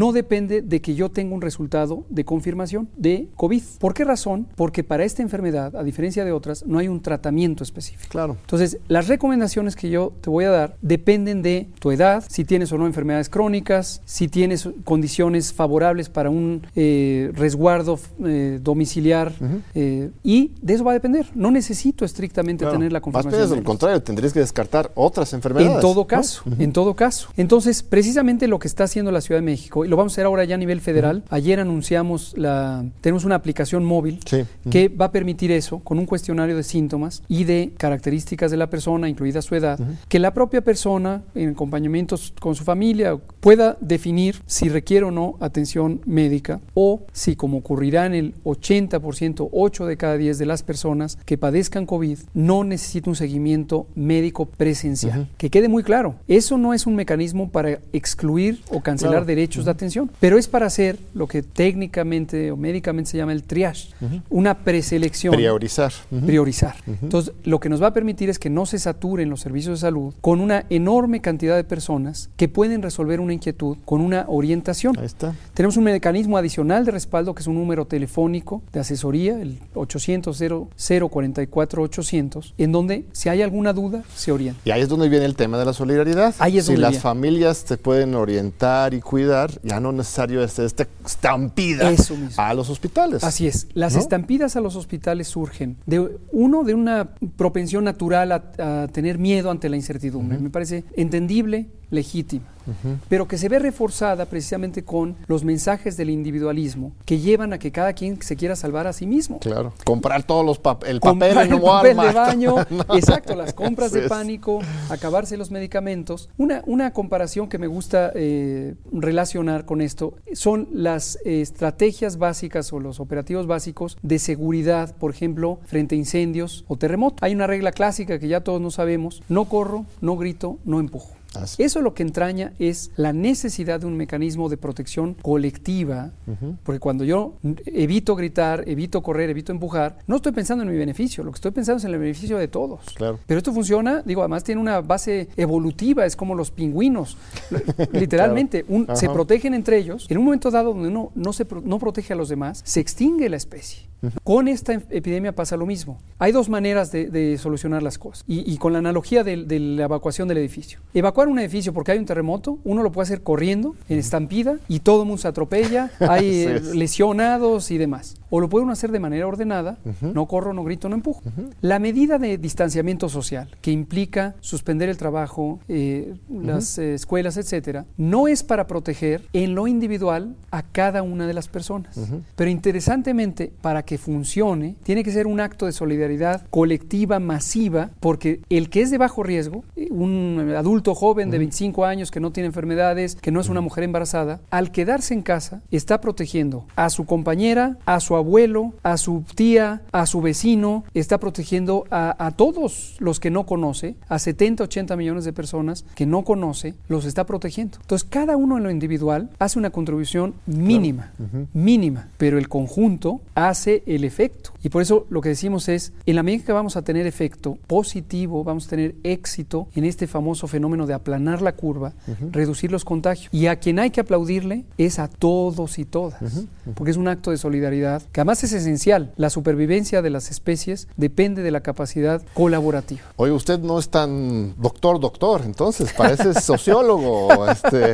no depende de que yo tenga un resultado de confirmación de COVID. ¿Por qué razón? Porque para esta enfermedad, a diferencia de otras, no hay un tratamiento específico. Claro. Entonces, las recomendaciones que yo te voy a dar dependen de tu edad, si tienes o no enfermedades crónicas, si tienes condiciones favorables para un eh, resguardo eh, domiciliar, uh-huh. eh, y de eso va a depender. No necesito estrictamente claro. tener la confirmación. Más bien, al contrario, tendrías que descartar otras enfermedades. En todo caso, ¿no? uh-huh. en todo caso. Entonces, precisamente lo que está haciendo la Ciudad de México, y lo vamos a hacer ahora ya a nivel federal, uh-huh. ayer anunciamos, la, tenemos una aplicación móvil sí. uh-huh. que va a permitir eso, con un cuestionario de síntomas y de características de la persona, incluida su edad, uh-huh. que la propia persona, en acompañamiento con su familia, pueda definir si requiere o no atención médica, o si, como ocurrirá en el ochenta por ciento, ocho de cada diez de las personas que padezcan COVID, no necesita un seguimiento médico presencial. Uh-huh. Que quede muy claro, eso no es un mecanismo para excluir o cancelar claro. derechos uh-huh. de atención, pero es para hacer lo que técnicamente o médicamente se llama el triage, uh-huh. una preselección. Priorizar. Uh-huh. Priorizar. Uh-huh. Entonces, lo que nos va a permitir es que no se saturen los servicios de salud con una enorme cantidad de personas que pueden resolver una inquietud con una orientación. Ahí está. Tenemos un mecanismo adicional de respaldo que es un número telefónico de asesoría, el ochocientos cero cero cuarenta y cuatro ochocientos, en donde si hay alguna duda se orienta. Y ahí es donde viene el tema de la solidaridad. Ahí es si donde las viene. familias te pueden orientar y cuidar, ya no es necesario esta, esta estampida Eso mismo. a los hospitales. Así es. Las ¿no? estampidas a los hospitales surgen de uno de una propensión natural a, a tener miedo ante la incertidumbre. Uh-huh. Me parece entendible, legítima, uh-huh. pero que se ve reforzada precisamente con los mensajes del individualismo que llevan a que cada quien se quiera salvar a sí mismo. Claro, comprar todos los pap- el comprar papel en el papel Walmart. de baño, no. exacto, las compras sí de pánico, acabarse los medicamentos. Una, una comparación que me gusta eh, relacionar con esto son las eh, estrategias básicas o los operativos básicos de seguridad, por ejemplo, frente a incendios o terremotos. Hay una regla clásica que ya todos no sabemos: no corro, no grito, no empujo. Así. Eso lo que entraña es la necesidad de un mecanismo de protección colectiva, uh-huh. porque cuando yo evito gritar, evito correr, evito empujar, no estoy pensando en mi beneficio, lo que estoy pensando es en el beneficio de todos. Claro. Pero esto funciona, digo, además tiene una base evolutiva, es como los pingüinos, literalmente, un, se protegen entre ellos. En un momento dado donde uno no, se, no protege a los demás, se extingue la especie. Uh-huh. Con esta epidemia pasa lo mismo. Hay dos maneras de, de solucionar las cosas, y, y con la analogía de, de la evacuación del edificio. Evacuar un edificio porque hay un terremoto, uno lo puede hacer corriendo, en estampida, y todo el mundo se atropella, hay sí, eh, lesionados y demás. O lo puede uno hacer de manera ordenada, uh-huh. no corro, no grito, no empujo. Uh-huh. La medida de distanciamiento social, que implica suspender el trabajo, eh, uh-huh. las eh, escuelas, etcétera, no es para proteger en lo individual a cada una de las personas. Uh-huh. Pero interesantemente, para que funcione, tiene que ser un acto de solidaridad colectiva, masiva, porque el que es de bajo riesgo, un adulto joven uh-huh. de veinticinco años que no tiene enfermedades, que no es una mujer embarazada, al quedarse en casa, está protegiendo a su compañera, a su abuelo, a su tía, a su vecino, está protegiendo a, a todos los que no conoce, a setenta, ochenta millones de personas que no conoce, los está protegiendo. Entonces, cada uno en lo individual hace una contribución mínima, claro. uh-huh. mínima, pero el conjunto hace el efecto. Y por eso lo que decimos es, en la medida que vamos a tener efecto positivo, vamos a tener éxito en este famoso fenómeno de aplanar la curva, uh-huh. reducir los contagios. Y a quien hay que aplaudirle es a todos y todas, uh-huh. Uh-huh. porque es un acto de solidaridad que además es esencial. La supervivencia de las especies depende de la capacidad colaborativa. Oye, usted no es tan doctor, doctor, entonces parece sociólogo. este,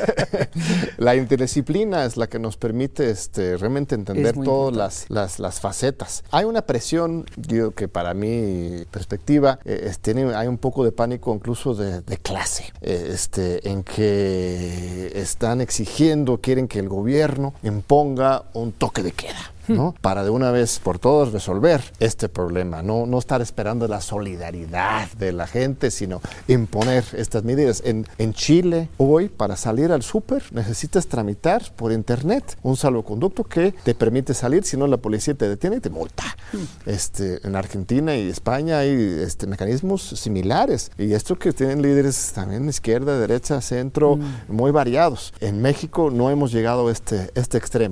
la interdisciplina es la que nos permite este, realmente entender todas las, las, las facetas. Hay una presión, digo, que para mi perspectiva, eh, es, tiene, hay un poco de pánico incluso de, de clase, eh, este, en que están exigiendo, quieren que el gobierno imponga un toque de queda, ¿no? Para de una vez por todas resolver este problema, no, no estar esperando la solidaridad de la gente, sino imponer estas medidas. En, en Chile, hoy, para salir al súper, necesitas tramitar por internet un salvoconducto que te permite salir, si no la policía te detiene y te multa. Este, en Argentina y España hay este, mecanismos similares, y esto que tienen líderes también izquierda, derecha, centro, mm. muy variados. En México no hemos llegado a este, este extremo.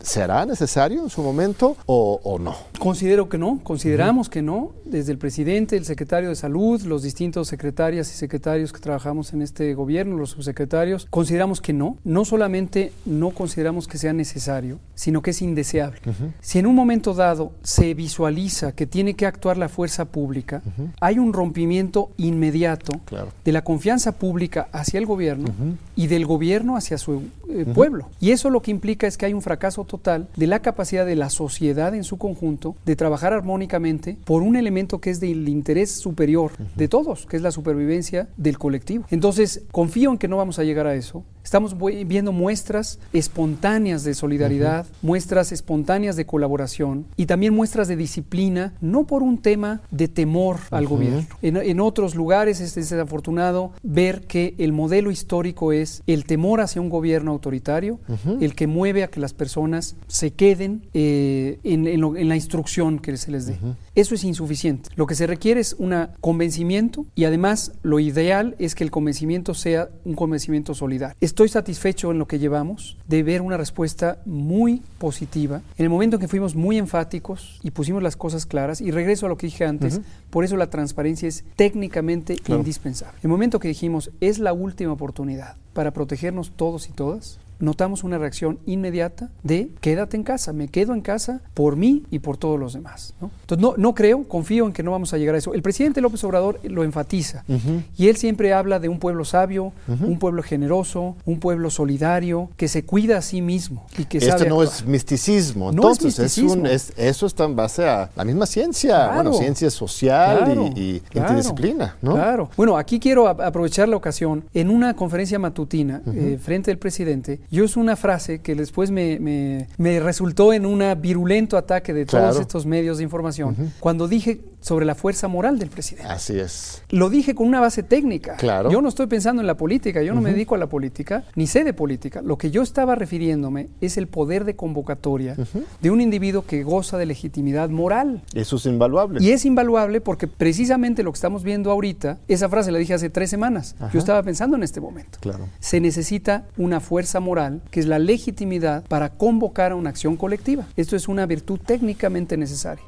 ¿será necesario en su momento o, o no? Considero que no, consideramos uh-huh. que no. Desde el presidente, el secretario de Salud, los distintos secretarias y secretarios que trabajamos en este gobierno, los subsecretarios, consideramos que no. No solamente no consideramos que sea necesario, sino que es indeseable. Uh-huh. Si en un momento dado se visualiza que tiene que actuar la fuerza pública, uh-huh. hay un rompimiento inmediato claro. de la confianza pública hacia el gobierno uh-huh. y del gobierno hacia su eh, uh-huh. pueblo. Y eso lo que implica es que hay un fracaso total de la capacidad de la sociedad en su conjunto de trabajar armónicamente por un elemento que es del interés superior uh-huh. de todos, que es la supervivencia del colectivo. Entonces, confío en que no vamos a llegar a eso. Estamos viendo muestras espontáneas de solidaridad, uh-huh. muestras espontáneas de colaboración y también muestras de disciplina, no por un tema de temor uh-huh. al gobierno. En, en otros lugares es desafortunado ver que el modelo histórico es el temor hacia un gobierno autoritario, uh-huh. el que mueve a que las personas se queden eh, en, en, lo, en la instrucción que se les dé. Uh-huh. Eso es insuficiente. Lo que se requiere es un convencimiento y además lo ideal es que el convencimiento sea un convencimiento solidario. Estoy satisfecho en lo que llevamos de ver una respuesta muy positiva en el momento en que fuimos muy enfáticos y pusimos las cosas claras, y regreso a lo que dije antes, uh-huh. por eso la transparencia es técnicamente claro. indispensable. El momento que dijimos es la última oportunidad para protegernos todos y todas, notamos una reacción inmediata de quédate en casa, me quedo en casa por mí y por todos los demás, ¿no? Entonces no, no creo, confío en que no vamos a llegar a eso. El presidente López Obrador lo enfatiza uh-huh. y él siempre habla de un pueblo sabio, uh-huh. un pueblo generoso, un pueblo solidario, que se cuida a sí mismo y que Esto sabe no actuar. es misticismo, entonces no es misticismo. Es un, es, eso está en base a la misma ciencia, claro, bueno, ciencia social claro, y, y claro, interdisciplina, ¿no? Claro. Bueno, aquí quiero a, aprovechar la ocasión. En una conferencia matutina uh-huh. eh, frente al presidente, yo uso una frase que después me, me, me resultó en un virulento ataque de todos claro. estos medios de información, uh-huh. cuando dije sobre la fuerza moral del presidente. Así es. Lo dije con una base técnica. Claro. Yo no estoy pensando en la política, yo no uh-huh. me dedico a la política, ni sé de política. Lo que yo estaba refiriéndome es el poder de convocatoria uh-huh. de un individuo que goza de legitimidad moral. Eso es invaluable. Y es invaluable porque precisamente lo que estamos viendo ahorita, esa frase la dije hace tres semanas, uh-huh. yo estaba pensando en este momento. Claro. Se necesita una fuerza moral, que es la legitimidad para convocar a una acción colectiva. Esto es una virtud técnicamente necesaria.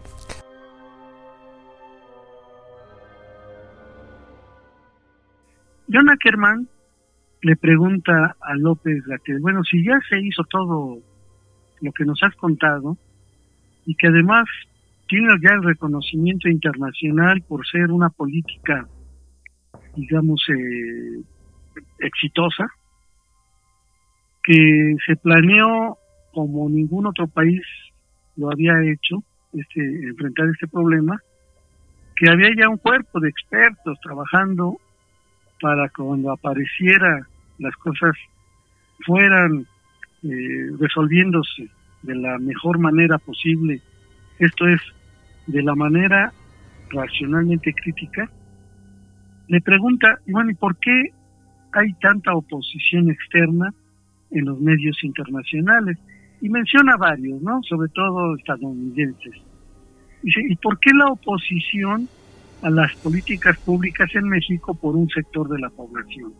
John Ackerman le pregunta a López-Gatell, bueno, si ya se hizo todo lo que nos has contado y que además tienes ya el reconocimiento internacional por ser una política, digamos, eh, exitosa, que se planeó como ningún otro país lo había hecho, este, enfrentar este problema, que había ya un cuerpo de expertos trabajando para que cuando apareciera las cosas fueran eh, resolviéndose de la mejor manera posible, esto es, de la manera racionalmente crítica. Le pregunta, bueno, ¿y por qué hay tanta oposición externa en los medios internacionales? Y menciona varios, ¿no? Sobre todo estadounidenses. Dice, ¿y por qué la oposición a las políticas públicas en México por un sector de la población?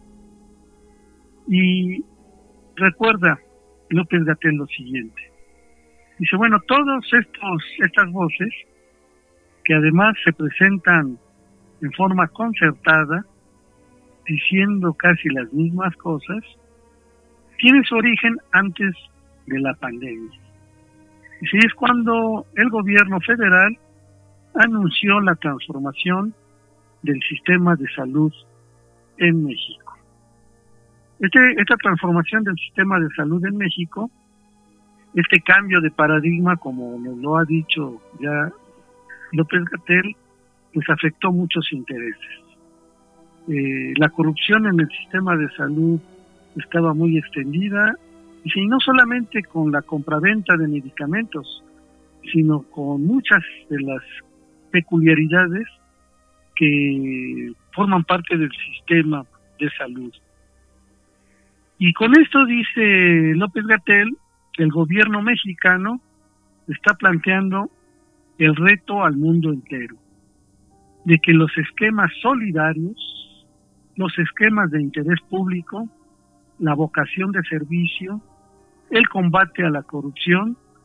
Y recuerda López-Gatell lo siguiente. Dice, bueno, todos estos estas voces, que además se presentan en forma concertada, diciendo casi las mismas cosas, tienen su origen antes de la pandemia. Y si es cuando el gobierno federal anunció la transformación del sistema de salud en México. Este, esta transformación del sistema de salud en México, este cambio de paradigma, como nos lo ha dicho ya López-Gatell, pues afectó muchos intereses. Eh, la corrupción en el sistema de salud estaba muy extendida, y no solamente con la compraventa de medicamentos, sino con muchas de las peculiaridades que forman parte del sistema de salud. Y con esto, dice López-Gatell, el gobierno mexicano está planteando el reto al mundo entero, de que los esquemas solidarios, los esquemas de interés público, la vocación de servicio, el combate a la corrupción,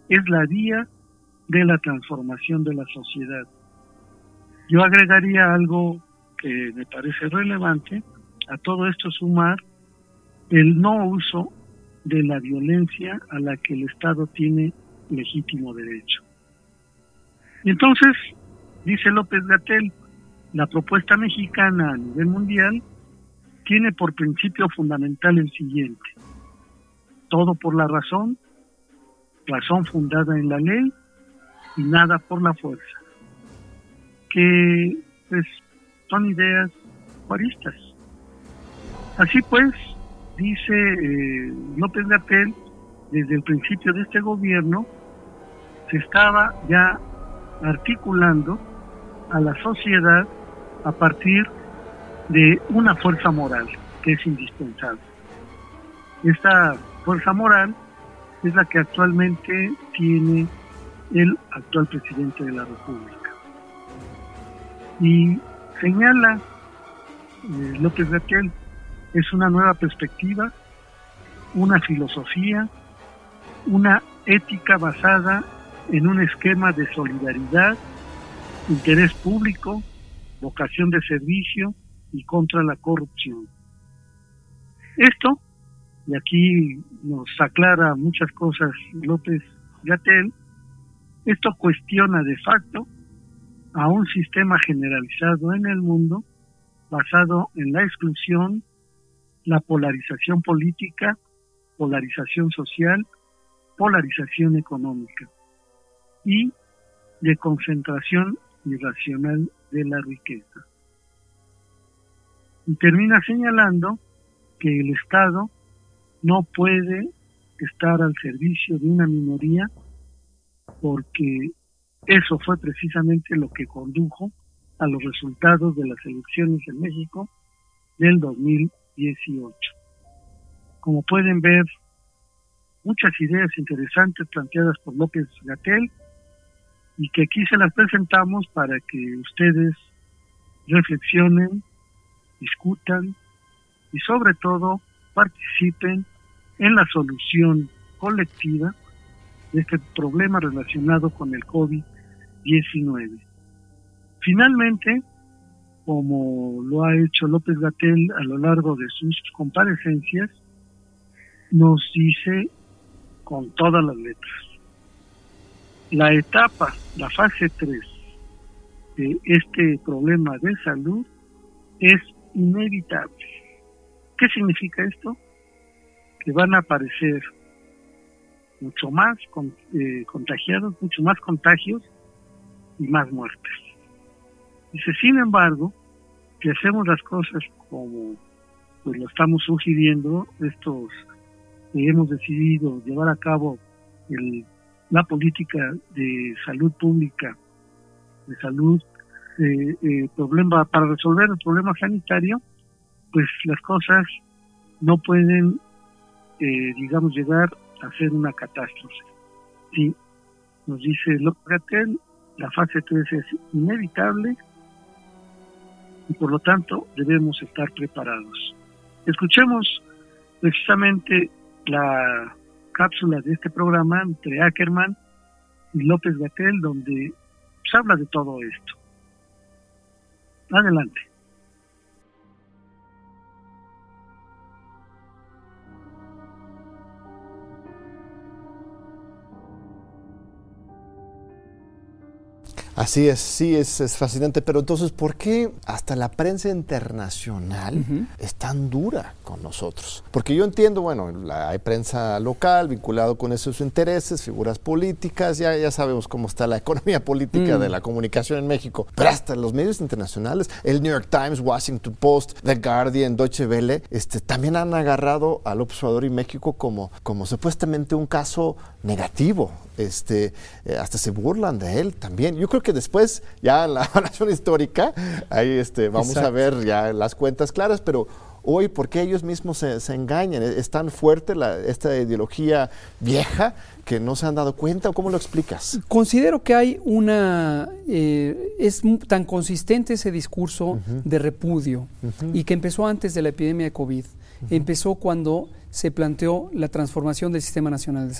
es la vía de la transformación de la sociedad. Yo agregaría algo que me parece relevante, a todo esto sumar el no uso de la violencia a la que el Estado tiene legítimo derecho. Y entonces, dice López-Gatell, la propuesta mexicana a nivel mundial tiene por principio fundamental el siguiente: todo por la razón, razón fundada en la ley y nada por la fuerza, que pues son ideas juaristas. Así pues, dice eh, López-Gatell, desde el principio de este gobierno se estaba ya articulando a la sociedad a partir de una fuerza moral que es indispensable. Esta fuerza moral es la que actualmente tiene el actual presidente de la República. Y señala eh, López-Gatell, es una nueva perspectiva, una filosofía, una ética basada en un esquema de solidaridad, interés público, vocación de servicio y contra la corrupción. Esto, y aquí nos aclara muchas cosas López-Gatell, esto cuestiona de facto a un sistema generalizado en el mundo basado en la exclusión, la polarización política, polarización social, polarización económica y de concentración irracional de la riqueza. Y termina señalando que el Estado no puede estar al servicio de una minoría, porque eso fue precisamente lo que condujo a los resultados de las elecciones en México del dos mil dieciocho. Como pueden ver, muchas ideas interesantes planteadas por López-Gatell y que aquí se las presentamos para que ustedes reflexionen, discutan y sobre todo participen en la solución colectiva de este problema relacionado con el COVID diecinueve. Finalmente, como lo ha hecho López-Gatell a lo largo de sus comparecencias, nos dice con todas las letras: la etapa, la fase tres de este problema de salud es inevitable. ¿Qué significa esto? Que van a aparecer mucho más con, eh, contagiados, mucho más contagios y más muertes. Dice, sin embargo, si hacemos las cosas como pues lo estamos sugiriendo, estos que hemos decidido llevar a cabo el, la política de salud pública, de salud, eh, eh, problema para resolver el problema sanitario, pues las cosas no pueden, eh, digamos, llegar a ser una catástrofe. Sí, nos dice López-Gatell, la fase tres es inevitable y por lo tanto debemos estar preparados. Escuchemos precisamente la cápsula de este programa entre Ackerman y López-Gatell, donde se habla de todo esto. Adelante. Así es, sí, es, es fascinante, pero entonces, ¿por qué hasta la prensa internacional uh-huh. es tan dura con nosotros? Porque yo entiendo, bueno, la, hay prensa local vinculado con esos intereses, figuras políticas, ya, ya sabemos cómo está la economía política mm. de la comunicación en México, pero hasta los medios internacionales, el New York Times, Washington Post, The Guardian, Deutsche Welle, este, también han agarrado al Observador y México como, como supuestamente un caso negativo. Este, eh, hasta se burlan de él también. Yo creo que después, ya en la evaluación histórica, ahí este, vamos Exacto. a ver ya las cuentas claras, pero hoy, ¿por qué ellos mismos se, se engañan? ¿Es tan fuerte la, esta ideología vieja que no se han dado cuenta? ¿O cómo lo explicas? Considero que hay una... Eh, es tan consistente ese discurso uh-huh. de repudio uh-huh. y que empezó antes de la epidemia de COVID. Uh-huh. Empezó cuando se planteó la transformación del Sistema Nacional de Salud.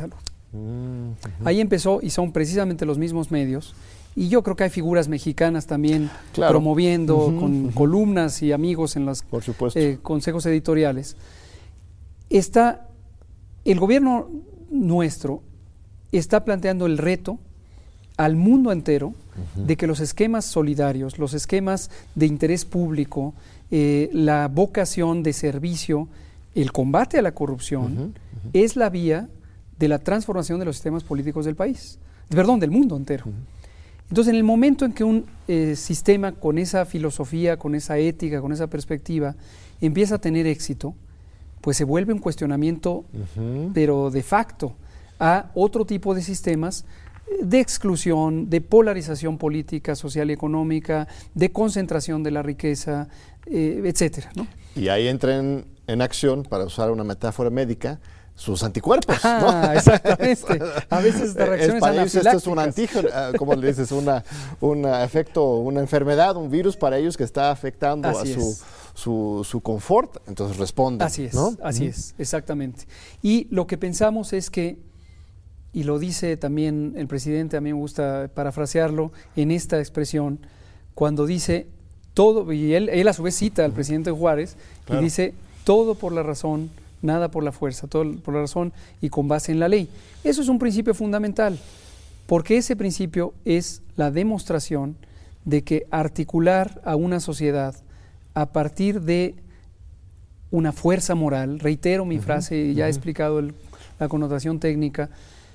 Mm, uh-huh. Ahí empezó, y son precisamente los mismos medios. Y yo creo que hay figuras mexicanas también claro. promoviendo uh-huh, con uh-huh. columnas y amigos en los eh, consejos editoriales. Está, el gobierno nuestro está planteando el reto al mundo entero uh-huh. de que los esquemas solidarios, los esquemas de interés público, eh, la vocación de servicio, el combate a la corrupción, uh-huh. Uh-huh. es la vía de la transformación de los sistemas políticos del país, perdón, del mundo entero. Uh-huh. Entonces, en el momento en que un eh, sistema con esa filosofía, con esa ética, con esa perspectiva, empieza a tener éxito, pues se vuelve un cuestionamiento, uh-huh. pero de facto, a otro tipo de sistemas de exclusión, de polarización política, social y económica, de concentración de la riqueza, eh, etcétera, ¿no? Y ahí entran en acción, para usar una metáfora médica, sus anticuerpos, ah, ¿no? Exactamente. A veces estas reacciones para ellos esto es un anafilácticas. antígeno, como le dices, una, un efecto, una enfermedad, un virus para ellos que está afectando Así a su, es. su, su confort, entonces responden. Así es, ¿no? así uh-huh. es, exactamente. Y lo que pensamos es que, y lo dice también el presidente, a mí me gusta parafrasearlo en esta expresión, cuando dice todo, y él, él a su vez cita al presidente Juárez, claro. y dice todo por la razón, nada por la fuerza, todo por la razón y con base en la ley. Eso es un principio fundamental, porque ese principio es la demostración de que articular a una sociedad a partir de una fuerza moral, reitero mi uh-huh, frase, ya uh-huh. he explicado el, la connotación técnica,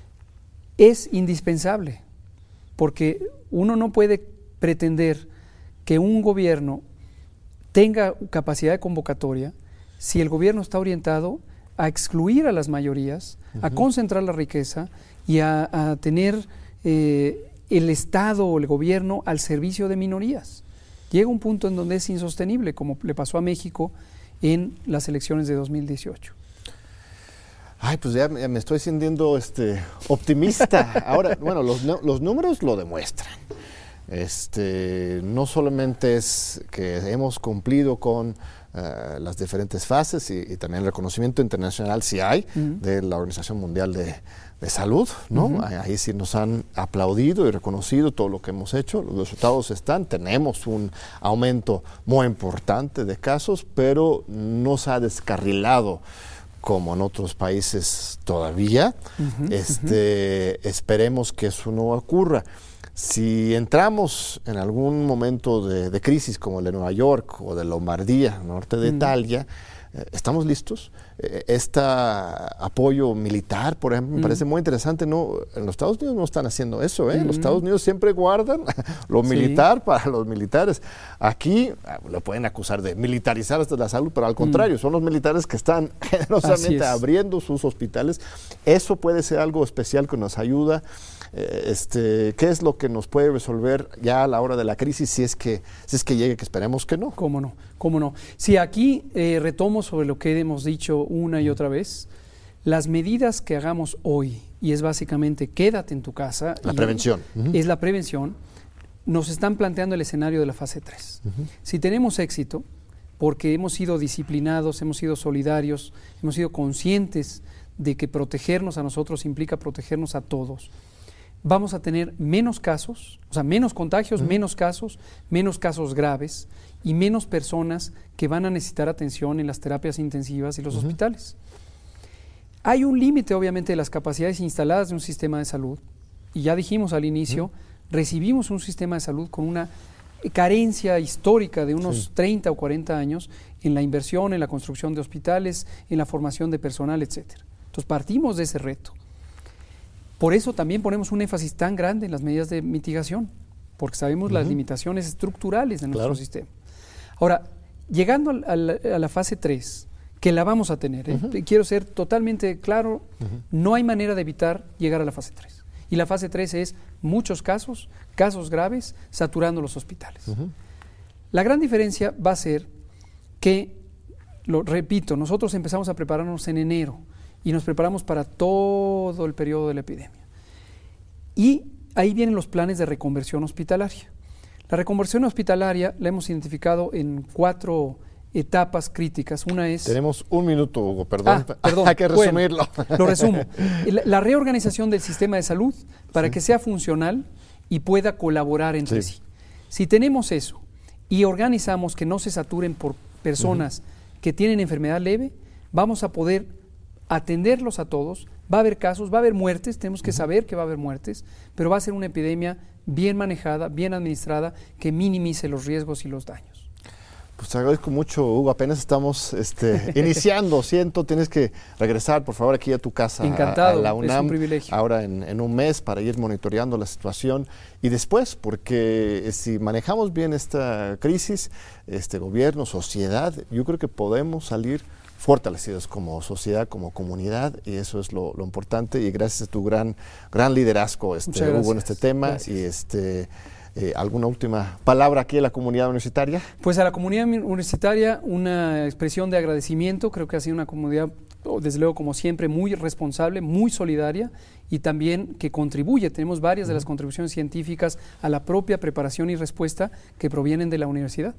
es indispensable, porque uno no puede pretender que un gobierno tenga capacidad de convocatoria si el gobierno está orientado a excluir a las mayorías, uh-huh. a concentrar la riqueza y a, a tener eh, el Estado o el gobierno al servicio de minorías. Llega un punto en donde es insostenible, como le pasó a México en las elecciones de dos mil dieciocho. Ay, pues ya me estoy sintiendo este, optimista. Ahora, bueno, los, los números lo demuestran. Este, no solamente es que hemos cumplido con uh, las diferentes fases y, y también el reconocimiento internacional sí hay uh-huh. de la Organización Mundial de, de Salud, ¿no? Uh-huh. Ahí, ahí sí nos han aplaudido y reconocido todo lo que hemos hecho. Los resultados están, tenemos un aumento muy importante de casos, pero no se ha descarrilado como en otros países todavía. Uh-huh, este, uh-huh. Esperemos que eso no ocurra. Si entramos en algún momento de, de crisis como el de Nueva York o de Lombardía, norte de uh-huh. Italia, eh, ¿estamos listos? Eh, este apoyo militar, por ejemplo, me uh-huh. parece muy interesante. No, en los Estados Unidos no están haciendo eso. ¿eh? Uh-huh. Los Estados Unidos siempre guardan lo militar sí. para los militares. Aquí lo pueden acusar de militarizar hasta la salud, pero al contrario, uh-huh. son los militares que están generosamente abriendo sus hospitales. Eso puede ser algo especial que nos ayuda. Este, ¿qué es lo que nos puede resolver ya a la hora de la crisis si es que, si es que llegue, que esperemos que no? ¿Cómo no? ¿Cómo no? Si aquí eh, retomo sobre lo que hemos dicho una y otra vez, las medidas que hagamos hoy, y es básicamente quédate en tu casa. La prevención. Uh-huh. Es la prevención, nos están planteando el escenario de la fase tres. Uh-huh. Si tenemos éxito, porque hemos sido disciplinados, hemos sido solidarios, hemos sido conscientes de que protegernos a nosotros implica protegernos a todos, vamos a tener menos casos, o sea, menos contagios, uh-huh. menos casos, menos casos graves y menos personas que van a necesitar atención en las terapias intensivas y los uh-huh. hospitales. Hay un límite, obviamente, de las capacidades instaladas de un sistema de salud, y ya dijimos al inicio, uh-huh. recibimos un sistema de salud con una carencia histórica de unos sí. treinta o cuarenta años en la inversión, en la construcción de hospitales, en la formación de personal, etcétera. Entonces, partimos de ese reto. Por eso también ponemos un énfasis tan grande en las medidas de mitigación, porque sabemos uh-huh. las limitaciones estructurales de nuestro claro. sistema. Ahora, llegando a, a, la, a la fase tres, que la vamos a tener, ¿eh? uh-huh. quiero ser totalmente claro, uh-huh. no hay manera de evitar llegar a la fase tres. Y la fase tres es muchos casos, casos graves, saturando los hospitales. Uh-huh. La gran diferencia va a ser que, lo repito, nosotros empezamos a prepararnos en enero, y nos preparamos para todo el periodo de la epidemia. Y ahí vienen los planes de reconversión hospitalaria. La reconversión hospitalaria la hemos identificado en cuatro etapas críticas. Una es... Tenemos un minuto, Hugo, perdón. Ah, perdón. Hay que resumirlo. Bueno, lo resumo. La, la reorganización del sistema de salud para sí. que sea funcional y pueda colaborar entre sí. sí. Si tenemos eso y organizamos que no se saturen por personas uh-huh. que tienen enfermedad leve, vamos a poder atenderlos a todos. Va a haber casos, va a haber muertes, tenemos que uh-huh. saber que va a haber muertes, pero va a ser una epidemia bien manejada, bien administrada, que minimice los riesgos y los daños. Pues te agradezco mucho, Hugo. Apenas estamos este, iniciando, siento, tienes que regresar, por favor, aquí a tu casa. Encantado, a, a la UNAM, es un privilegio. Ahora en, en un mes para ir monitoreando la situación y después, porque si manejamos bien esta crisis, este gobierno, sociedad, yo creo que podemos salir fortalecidos como sociedad, como comunidad, y eso es lo, lo importante, y gracias a tu gran, gran liderazgo, este, Hugo, en este tema, gracias. y este... Eh, ¿Alguna última palabra aquí a la comunidad universitaria? Pues a la comunidad universitaria una expresión de agradecimiento. Creo que ha sido una comunidad, desde luego como siempre, muy responsable, muy solidaria y también que contribuye. Tenemos varias de las contribuciones científicas a la propia preparación y respuesta que provienen de la universidad.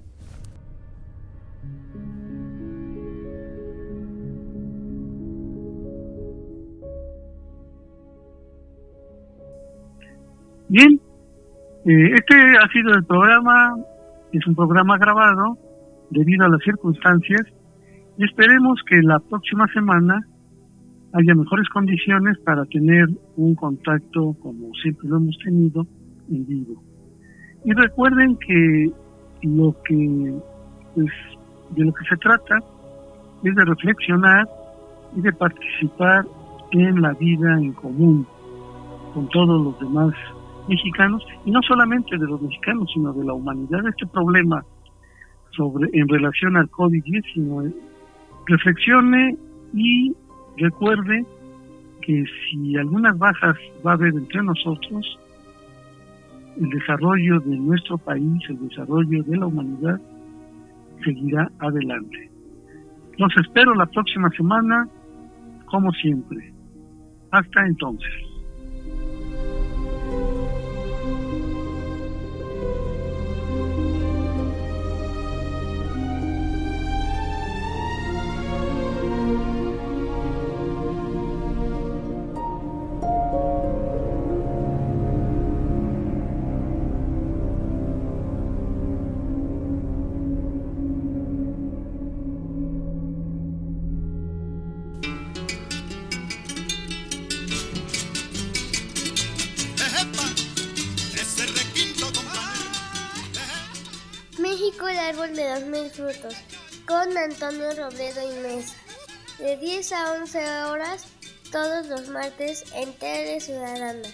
Bien. Eh, este ha sido el programa, es un programa grabado debido a las circunstancias y esperemos que la próxima semana haya mejores condiciones para tener un contacto como siempre lo hemos tenido en vivo. Y recuerden que lo que pues, de lo que se trata es de reflexionar y de participar en la vida en común con todos los demás mexicanos, y no solamente de los mexicanos, sino de la humanidad. Este problema sobre en relación al COVID diecinueve, reflexione y recuerde que si algunas bajas va a haber entre nosotros, el desarrollo de nuestro país, el desarrollo de la humanidad seguirá adelante. Los espero la próxima semana, como siempre. Hasta entonces. México, el árbol de los mil frutos, con Antonio Robledo y Mesa, de diez a once horas, todos los martes en Tele Ciudadana.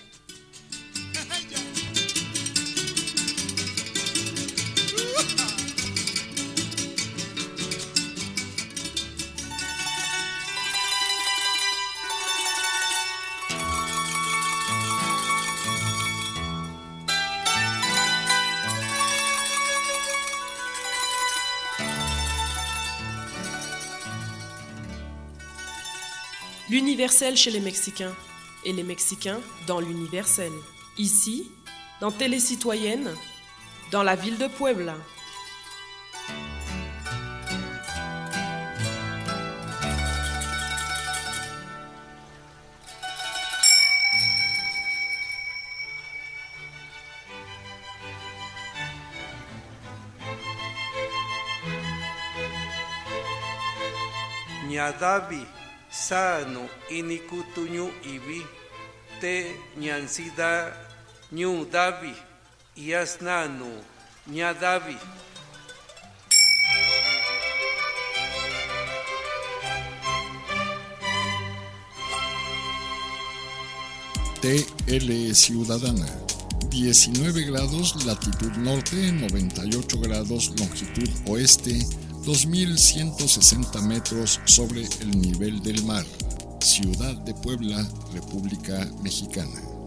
L'universel chez les Mexicains, et les Mexicains dans l'universel. Ici, dans Télé Citoyenne, dans la ville de Puebla. Ñadavi sano inikutuñu ibi te ñansida ñu davi yasnanu ñadavi. T L Ciudadana, diecinueve grados latitud norte, noventa y ocho grados longitud oeste, dos mil ciento sesenta metros sobre el nivel del mar. Ciudad de Puebla, República Mexicana.